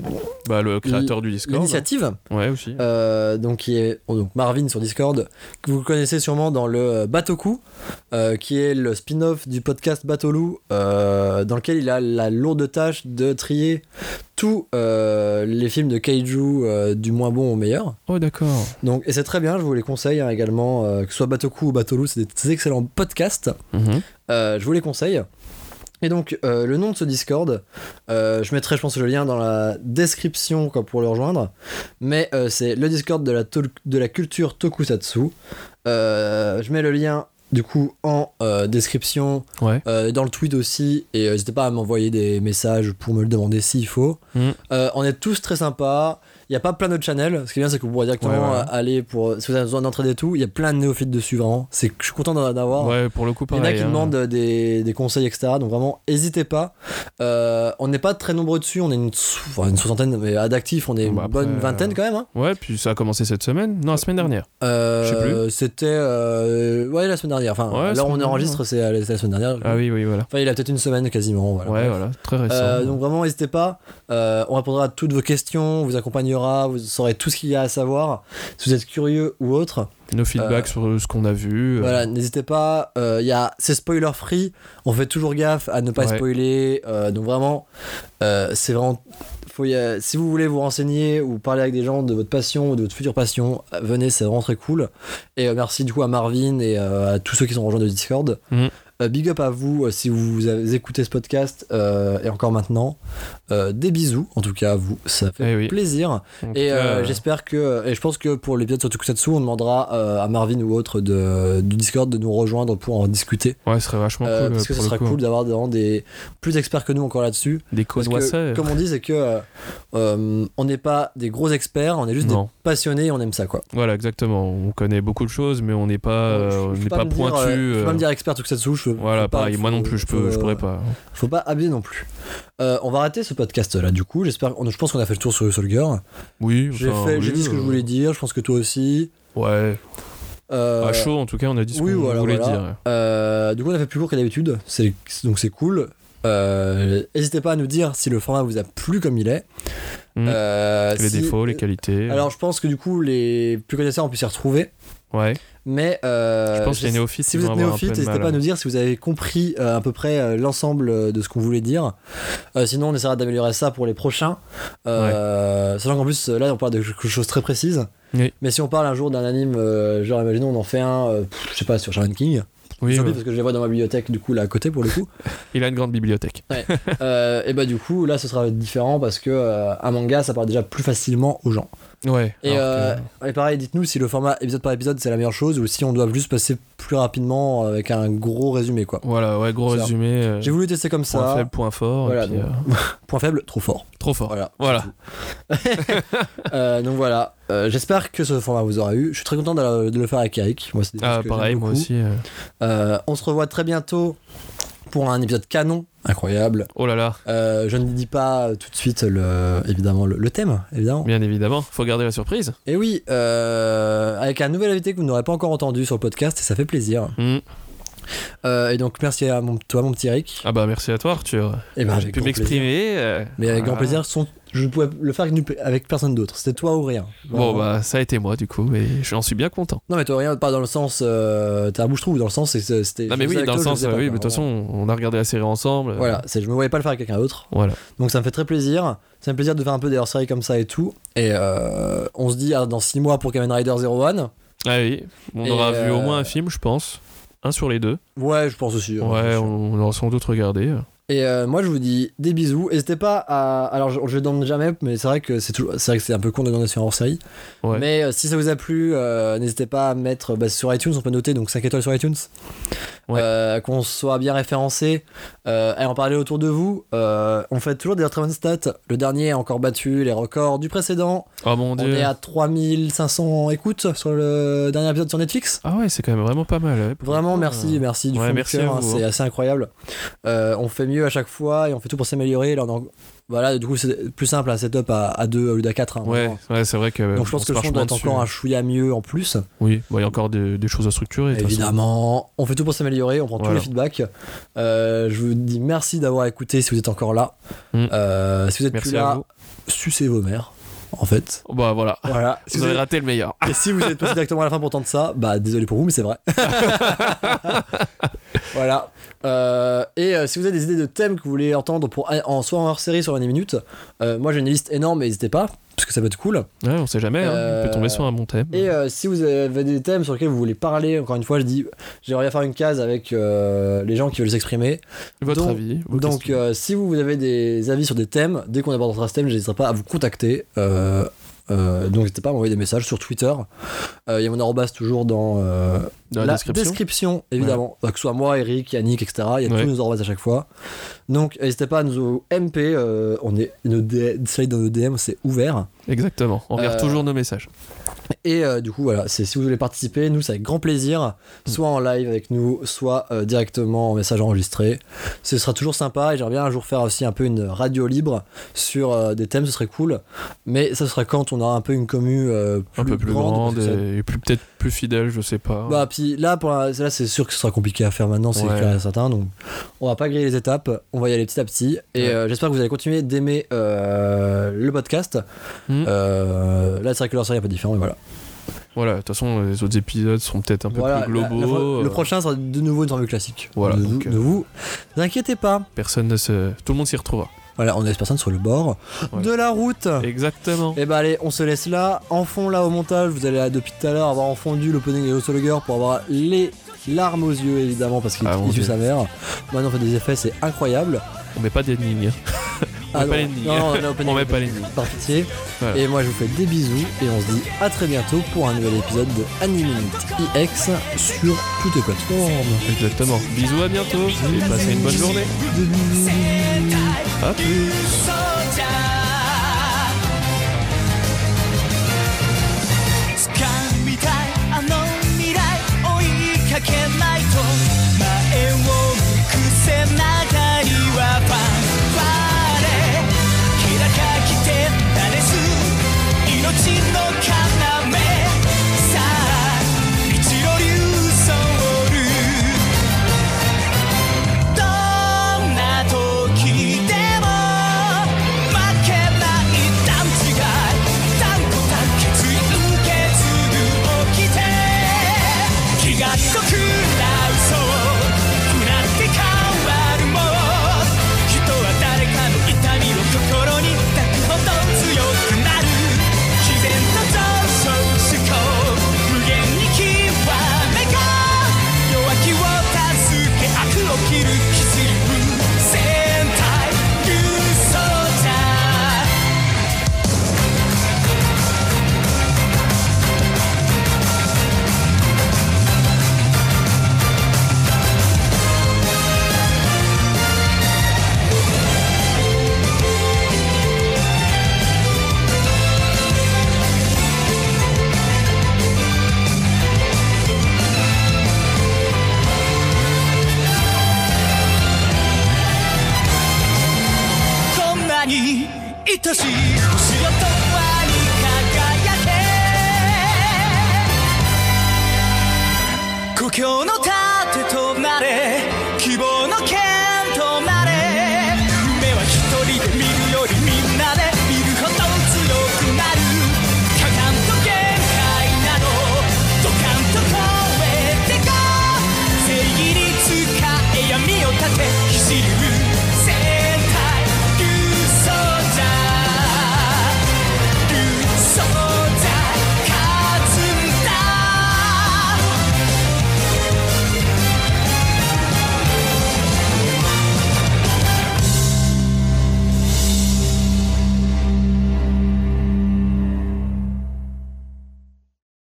créateur du Discord, l'initiative, ouais, aussi. Donc qui est donc Marvin sur Discord, que vous connaissez sûrement dans le Batoku, qui est le spin-off du podcast Batolu, dans lequel il a la lourde tâche de trier tous les films de kaiju du moins bon au meilleur. Oh d'accord. Donc, et c'est très bien, je vous les conseille également, que ce soit Batoku ou Batolu, c'est des excellents podcasts. Je vous les conseille. Et donc le nom de ce Discord, je mettrai je pense le lien dans la description pour le rejoindre, mais c'est le Discord de la culture tokusatsu. Je mets le lien du coup en description, dans le tweet aussi, et n'hésitez pas à m'envoyer des messages pour me le demander s'il faut. On est tous très sympas. Il n'y a pas plein d'autres channels. Ce qui est bien, c'est que vous pourrez directement aller pour. Si vous avez besoin d'entraide et tout, il y a plein de néophytes dessus, vraiment. Je suis content d'en avoir. Ouais, pour le coup, pareil. Il y en a qui demandent des conseils, etc. Donc vraiment, n'hésitez pas. On n'est pas très nombreux dessus. On est une soixantaine, mais d'actifs, on est une bonne vingtaine quand même. Hein. Ouais, puis ça a commencé cette semaine. Non, la semaine dernière. Je sais plus. C'était. Ouais, la semaine dernière. Enfin, là, on enregistre, c'est la semaine dernière. Ah oui, voilà. Enfin, il a peut-être une semaine quasiment. Voilà. Ouais, voilà. Très récent. Donc vraiment, n'hésitez pas. On répondra à toutes vos questions, on vous accompagnera, vous saurez tout ce qu'il y a à savoir. Si vous êtes curieux ou autre. Nos feedbacks sur ce qu'on a vu. Voilà, n'hésitez pas. C'est spoiler free. On fait toujours gaffe à ne pas spoiler. Donc vraiment, c'est vraiment. Si vous voulez vous renseigner ou parler avec des gens de votre passion ou de votre future passion, venez, c'est vraiment très cool. Et merci du coup à Marvin et à tous ceux qui sont rejoints de Discord. Big up à vous si vous avez écouté ce podcast et encore maintenant. Des bisous, en tout cas à vous, ça fait plaisir. Et j'espère que, et je pense que pour l'épisode sur Tokusatsu, on demandera à Marvin ou autre du Discord de nous rejoindre pour en discuter. Ouais, ce serait vachement cool. Parce que ce sera cool d'avoir des plus experts que nous encore là-dessus. Des causes. Comme on dit, c'est que on n'est pas des gros experts, on est juste des passionnés et on aime ça, quoi. Voilà, exactement. On connaît beaucoup de choses, mais on n'est pas, pointu. Je peux pas me dire expert Tokusatsu. Voilà, pareil, moi non plus, je pourrais pas. Faut pas abuser non plus. On va arrêter ce podcast là, du coup. Je pense qu'on a fait le tour sur Soldier. Oui, j'ai dit ce que je voulais dire. Je pense que toi aussi. Ouais. À chaud, en tout cas, on a dit ce qu'on voulait dire. Du coup, on a fait plus court que d'habitude. Donc c'est cool. N'hésitez pas à nous dire si le format vous a plu comme il est. Les défauts, les qualités. Alors, je pense que du coup, les plus connaisseurs ont pu s'y retrouver. Ouais. Mais je pense que les néophytes, si vous êtes néophyte, n'hésitez pas à nous dire si vous avez compris à peu près l'ensemble de ce qu'on voulait dire. Sinon, on essaiera d'améliorer ça pour les prochains. Sachant qu'en plus, là, on parle de quelque chose de très précise. Oui. Mais si on parle un jour d'un anime, genre, imaginons, on en fait un, je sais pas, sur Shaman King. Oui, parce que je les vois dans ma bibliothèque, du coup, là à côté, pour le coup. Il a une grande bibliothèque. Ouais. Et bah, du coup, là, ce sera différent parce que un manga, ça parle déjà plus facilement aux gens. Ouais. Et pareil, dites-nous si le format épisode par épisode c'est la meilleure chose ou si on doit juste passer plus rapidement avec un gros résumé quoi. Voilà, ouais, gros résumé. J'ai voulu tester comme ça. Point faible, point fort. Voilà, et puis, point faible, trop fort. Trop fort. Voilà. Donc voilà. J'espère que ce format vous aura eu. Je suis très content de le faire avec Eric. Moi, c'est des choses que pareil, j'aime moi beaucoup. aussi. On se revoit très bientôt pour un épisode canon incroyable. Oh là là. Je ne dis pas tout de suite évidemment le thème, évidemment. Bien évidemment, faut garder la surprise. Et oui, avec un nouvel invité que vous n'aurez pas encore entendu sur le podcast, et ça fait plaisir. Et donc merci à toi mon petit Eric. Ah bah merci à toi Arthur. Et ben, j'ai pu m'exprimer. Mais avec grand plaisir, je ne pouvais le faire avec personne d'autre. C'était toi ou rien. Bon bah ça a été moi du coup, et j'en suis bien content. Non mais toi rien, pas dans le sens t'es un bouche-trou, dans le sens c'était. Non mais oui, dans le sens oui, mais de toute façon on a regardé la série ensemble. Voilà, je me voyais pas le faire avec quelqu'un d'autre. Voilà. Donc ça me fait très plaisir. Ça me fait plaisir de faire un peu des hors-séries comme ça et tout. Et on se dit dans 6 mois pour Kamen Rider Zero One. Ah oui, on aura vu au moins un film, je pense. Un sur les deux. Ouais, je pense aussi. Ouais, on aura sans doute regardé. Et moi je vous dis des bisous. N'hésitez pas à. Alors je donne jamais, mais c'est vrai que c'est un peu con de donner sur un hors-série. Ouais. Mais si ça vous a plu, n'hésitez pas à mettre sur iTunes, on peut noter donc 5 étoiles sur iTunes. Ouais. Qu'on soit bien référencé et en parler autour de vous. On fait toujours des très bonnes stats. Le dernier a encore battu les records du précédent. Oh mon dieu. On est à 3500 écoutes sur le dernier épisode sur Netflix. Ah ouais, c'est quand même vraiment pas mal. Ouais, vraiment merci du fond du cœur, c'est assez incroyable. On fait mieux à chaque fois et on fait tout pour s'améliorer. Là, voilà, du coup c'est plus simple un setup à 2 au lieu d'à 4. Ouais, c'est vrai que. Donc je pense que le son doit être encore un chouïa mieux en plus. Oui, il y a encore des choses à structurer. Évidemment, on fait tout pour s'améliorer, on prend tous les feedbacks. Je vous dis merci d'avoir écouté si vous êtes encore là. Si vous êtes plus là, sucez vos mères. En fait. Bah voilà. Si vous avez raté le meilleur. Et si vous êtes passé directement à la fin pour entendre ça, bah désolé pour vous, mais c'est vrai. Voilà. Et si vous avez des idées de thèmes que vous voulez entendre soit en hors-série, soit en 10 minutes, moi j'ai une liste énorme, mais n'hésitez pas, parce que ça peut être cool. Ouais, on sait jamais, il peut tomber sur un bon thème. Et si vous avez des thèmes sur lesquels vous voulez parler, encore une fois, j'aimerais bien faire une case avec les gens qui veulent s'exprimer. Votre avis. Donc si vous avez des avis sur des thèmes, dès qu'on abordera ce thème, je n'hésiterai pas à vous contacter. Donc n'hésitez pas à m'envoyer des messages sur Twitter. Il y a mon arrobas toujours dans la description évidemment. Que ce soit moi, Eric, Yannick, etc. Il y a tous nos arrobas à chaque fois. Donc n'hésitez pas à nous MP. Slide dans nos DM, c'est ouvert. Exactement. On regarde toujours nos messages. Et du coup voilà, si vous voulez participer, nous c'est avec grand plaisir, soit en live avec nous, soit directement en message enregistré. Ce sera toujours sympa et j'aimerais bien un jour faire aussi un peu une radio libre sur des thèmes, ce serait cool. Mais ça sera quand on aura un peu une commu un peu plus grande et peut-être plus fidèle, je sais pas. Bah puis là c'est sûr que ce sera compliqué à faire maintenant, c'est clair et certain. Donc on va pas griller les étapes, on va y aller petit à petit. Et j'espère que vous allez continuer d'aimer le podcast. Là c'est vrai que leur série est un peu différent, mais voilà. Voilà, de toute façon, les autres épisodes seront peut-être un peu plus globaux. Le prochain sera de nouveau une formule classique. Voilà. Ne vous inquiétez pas. Tout le monde s'y retrouvera. Voilà, on laisse personne sur le bord de la route. Exactement. Et bah allez, on se laisse là. En fond, là, au montage, vous allez depuis tout à l'heure avoir enfondu l'opening de Hustle Girl pour avoir les larmes aux yeux, évidemment, parce qu'il tue sa mère. Maintenant, on fait des effets, c'est incroyable. On met pas d'ending. On met pas l'ending. Non, on met pas l'ending. Par pitié. Voilà. Et moi, je vous fais des bisous et on se dit à très bientôt pour un nouvel épisode de Anime Minute EX sur toutes les plateformes. Exactement. Bisous, à bientôt et passez une bonne journée. À plus. 気が濃くな嘘を振らって変わる愛しい星が